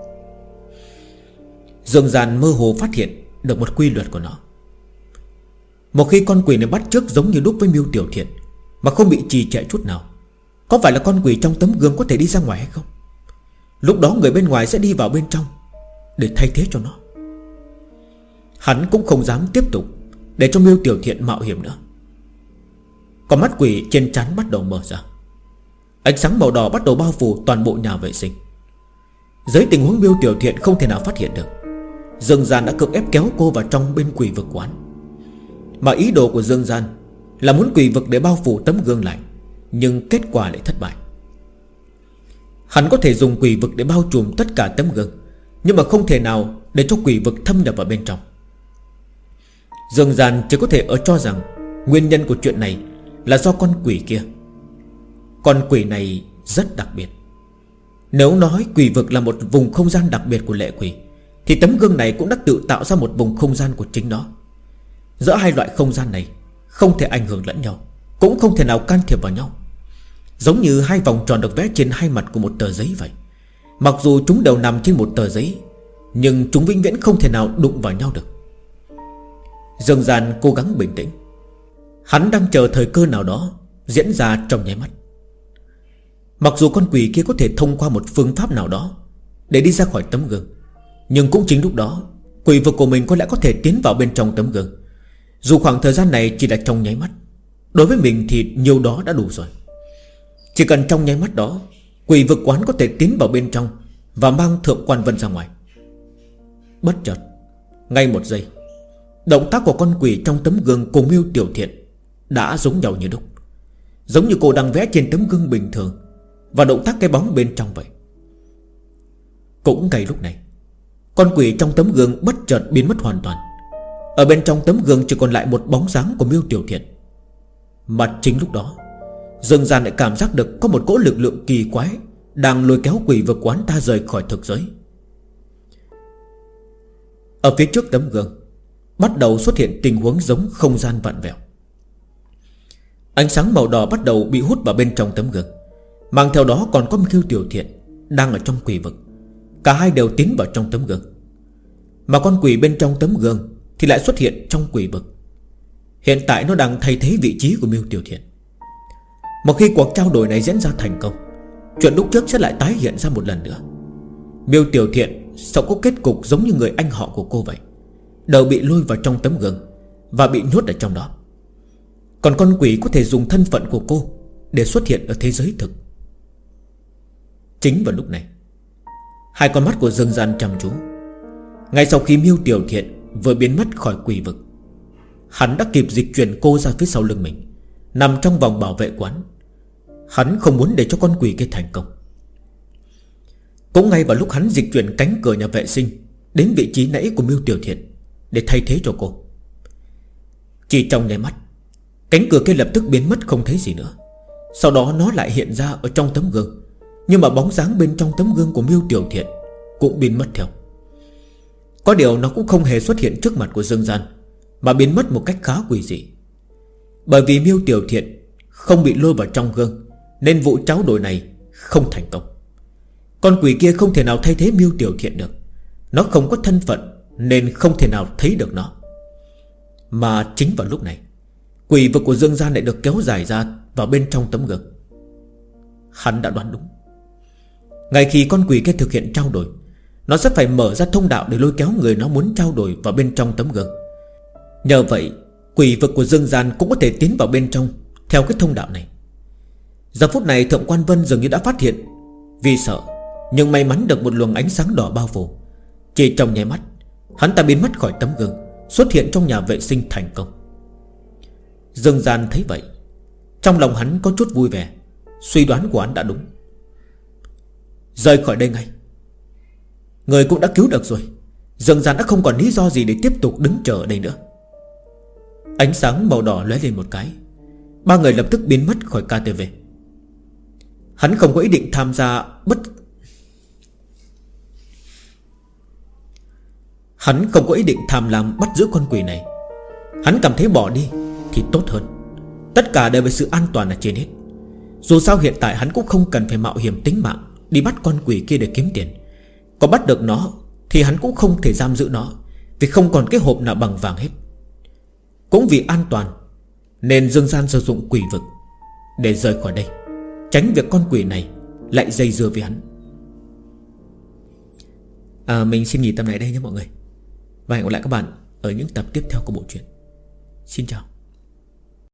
Dương Gian mơ hồ phát hiện được một quy luật của nó. Một khi con quỷ này bắt chước giống như đúc với Miêu Tiểu Thiện mà không bị trì trệ chút nào, có phải là con quỷ trong tấm gương có thể đi ra ngoài hay không? Lúc đó người bên ngoài sẽ đi vào bên trong để thay thế cho nó. Hắn cũng không dám tiếp tục để cho Miêu Tiểu Thiện mạo hiểm nữa. Con mắt quỷ trên trán bắt đầu mở ra. Ánh sáng màu đỏ bắt đầu bao phủ toàn bộ nhà vệ sinh. Dưới tình huống Miêu Tiểu Thiện không thể nào phát hiện được, Dương Gian đã cưỡng ép kéo cô vào trong bên quỷ vực quán. Mà ý đồ của Dương Gian là muốn quỷ vực để bao phủ tấm gương lại, nhưng kết quả lại thất bại. Hắn có thể dùng quỷ vực để bao trùm tất cả tấm gương, nhưng mà không thể nào để cho quỷ vực thâm nhập vào bên trong. Dương Gian chỉ có thể cho rằng nguyên nhân của chuyện này là do con quỷ kia. Con quỷ này rất đặc biệt. Nếu nói quỷ vực là một vùng không gian đặc biệt của lệ quỷ, thì tấm gương này cũng đã tự tạo ra một vùng không gian của chính nó. Giữa hai loại không gian này không thể ảnh hưởng lẫn nhau, cũng không thể nào can thiệp vào nhau. Giống như hai vòng tròn được vẽ trên hai mặt của một tờ giấy vậy. Mặc dù chúng đều nằm trên một tờ giấy, nhưng chúng vĩnh viễn không thể nào đụng vào nhau được. Dương Gian cố gắng bình tĩnh. Hắn đang chờ thời cơ nào đó diễn ra trong nháy mắt. Mặc dù con quỷ kia có thể thông qua một phương pháp nào đó để đi ra khỏi tấm gương, nhưng cũng chính lúc đó quỷ vực của mình có lẽ có thể tiến vào bên trong tấm gương. Dù khoảng thời gian này chỉ là trong nháy mắt, đối với mình thì nhiều đó đã đủ rồi. Chỉ cần trong nháy mắt đó, quỷ vực quán có thể tiến vào bên trong và mang Thượng Quan Vân ra ngoài. Bất chợt, ngay một giây, động tác của con quỷ trong tấm gương cùng Miêu Tiểu Thiện đã giống nhau như đúc. Giống như cô đang vẽ trên tấm gương bình thường, và động tác cái bóng bên trong vậy. Cũng ngay lúc này, con quỷ trong tấm gương bất chợt biến mất hoàn toàn. Ở bên trong tấm gương chỉ còn lại một bóng dáng của Miêu Tiểu Thiện. Mà chính lúc đó, Dương Gian lại cảm giác được có một cỗ lực lượng kỳ quái đang lôi kéo quỷ vực quán ta rời khỏi thực giới. Ở phía trước tấm gương bắt đầu xuất hiện tình huống giống không gian vặn vẹo. Ánh sáng màu đỏ bắt đầu bị hút vào bên trong tấm gương, mang theo đó còn có Miêu Tiểu Thiện đang ở trong quỷ vực. Cả hai đều tiến vào trong tấm gương, mà con quỷ bên trong tấm gương thì lại xuất hiện trong quỷ vực. Hiện tại nó đang thay thế vị trí của Miêu Tiểu Thiện. Một khi cuộc trao đổi này diễn ra thành công, chuyện lúc trước sẽ lại tái hiện ra một lần nữa. Miêu Tiểu Thiện sẽ có kết cục giống như người anh họ của cô vậy, đều bị lôi vào trong tấm gương và bị nhốt ở trong đó. Còn con quỷ có thể dùng thân phận của cô để xuất hiện ở thế giới thực. Chính vào lúc này, hai con mắt của Dương Gian chăm chú. Ngay sau khi Miêu Tiểu Thiện vừa biến mất khỏi quỷ vực, hắn đã kịp dịch chuyển cô ra phía sau lưng mình, nằm trong vòng bảo vệ quán. Hắn không muốn để cho con quỷ kia thành công. Cũng ngay vào lúc hắn dịch chuyển cánh cửa nhà vệ sinh đến vị trí nãy của Miêu Tiểu Thiện để thay thế cho cô, chỉ trong nháy mắt, cánh cửa kia lập tức biến mất không thấy gì nữa. Sau đó nó lại hiện ra ở trong tấm gương, nhưng mà bóng dáng bên trong tấm gương của Miêu Tiểu Thiện cũng biến mất theo. Có điều nó cũng không hề xuất hiện trước mặt của Dương Gian, mà biến mất một cách khá quỷ dị. Bởi vì Miêu Tiểu Thiện không bị lôi vào trong gương, nên vụ tráo đổi này không thành công. Con quỷ kia không thể nào thay thế Miêu Tiểu Thiện được. Nó không có thân phận nên không thể nào thấy được nó. Mà chính vào lúc này, quỷ vực của Dương Gian lại được kéo dài ra vào bên trong tấm gương. Hắn đã đoán đúng. Ngay khi con quỷ kia thực hiện trao đổi, nó sẽ phải mở ra thông đạo để lôi kéo người nó muốn trao đổi vào bên trong tấm gương. Nhờ vậy, quỷ vực của Dương Gian cũng có thể tiến vào bên trong theo cái thông đạo này. Giờ phút này Thượng Quan Vân dường như đã phát hiện. Vì sợ nhưng may mắn được một luồng ánh sáng đỏ bao phủ. Chỉ trong nháy mắt, hắn ta biến mất khỏi tấm gương, xuất hiện trong nhà vệ sinh thành công. Dương Gian thấy vậy, trong lòng hắn có chút vui vẻ. Suy đoán của hắn đã đúng. Rời khỏi đây ngay. Người cũng đã cứu được rồi. Dương Gian đã không còn lý do gì để tiếp tục đứng chờ ở đây nữa. Ánh sáng màu đỏ lóe lên một cái, ba người lập tức biến mất khỏi KTV. Hắn không có ý định tham gia Hắn không có ý định tham lam bắt giữ con quỷ này. Hắn cảm thấy bỏ đi thì tốt hơn. Tất cả đều về sự an toàn là trên hết. Dù sao hiện tại hắn cũng không cần phải mạo hiểm tính mạng đi bắt con quỷ kia để kiếm tiền. Có bắt được nó thì hắn cũng không thể giam giữ nó, vì không còn cái hộp nào bằng vàng hết. Cũng vì an toàn nên Dương Gian sử dụng quỷ vực để rời khỏi đây, tránh việc con quỷ này lại dây dưa với hắn. Mình xin nghỉ tập này đây nhé mọi người, và hẹn gặp lại các bạn ở những tập tiếp theo của bộ truyện. Xin chào.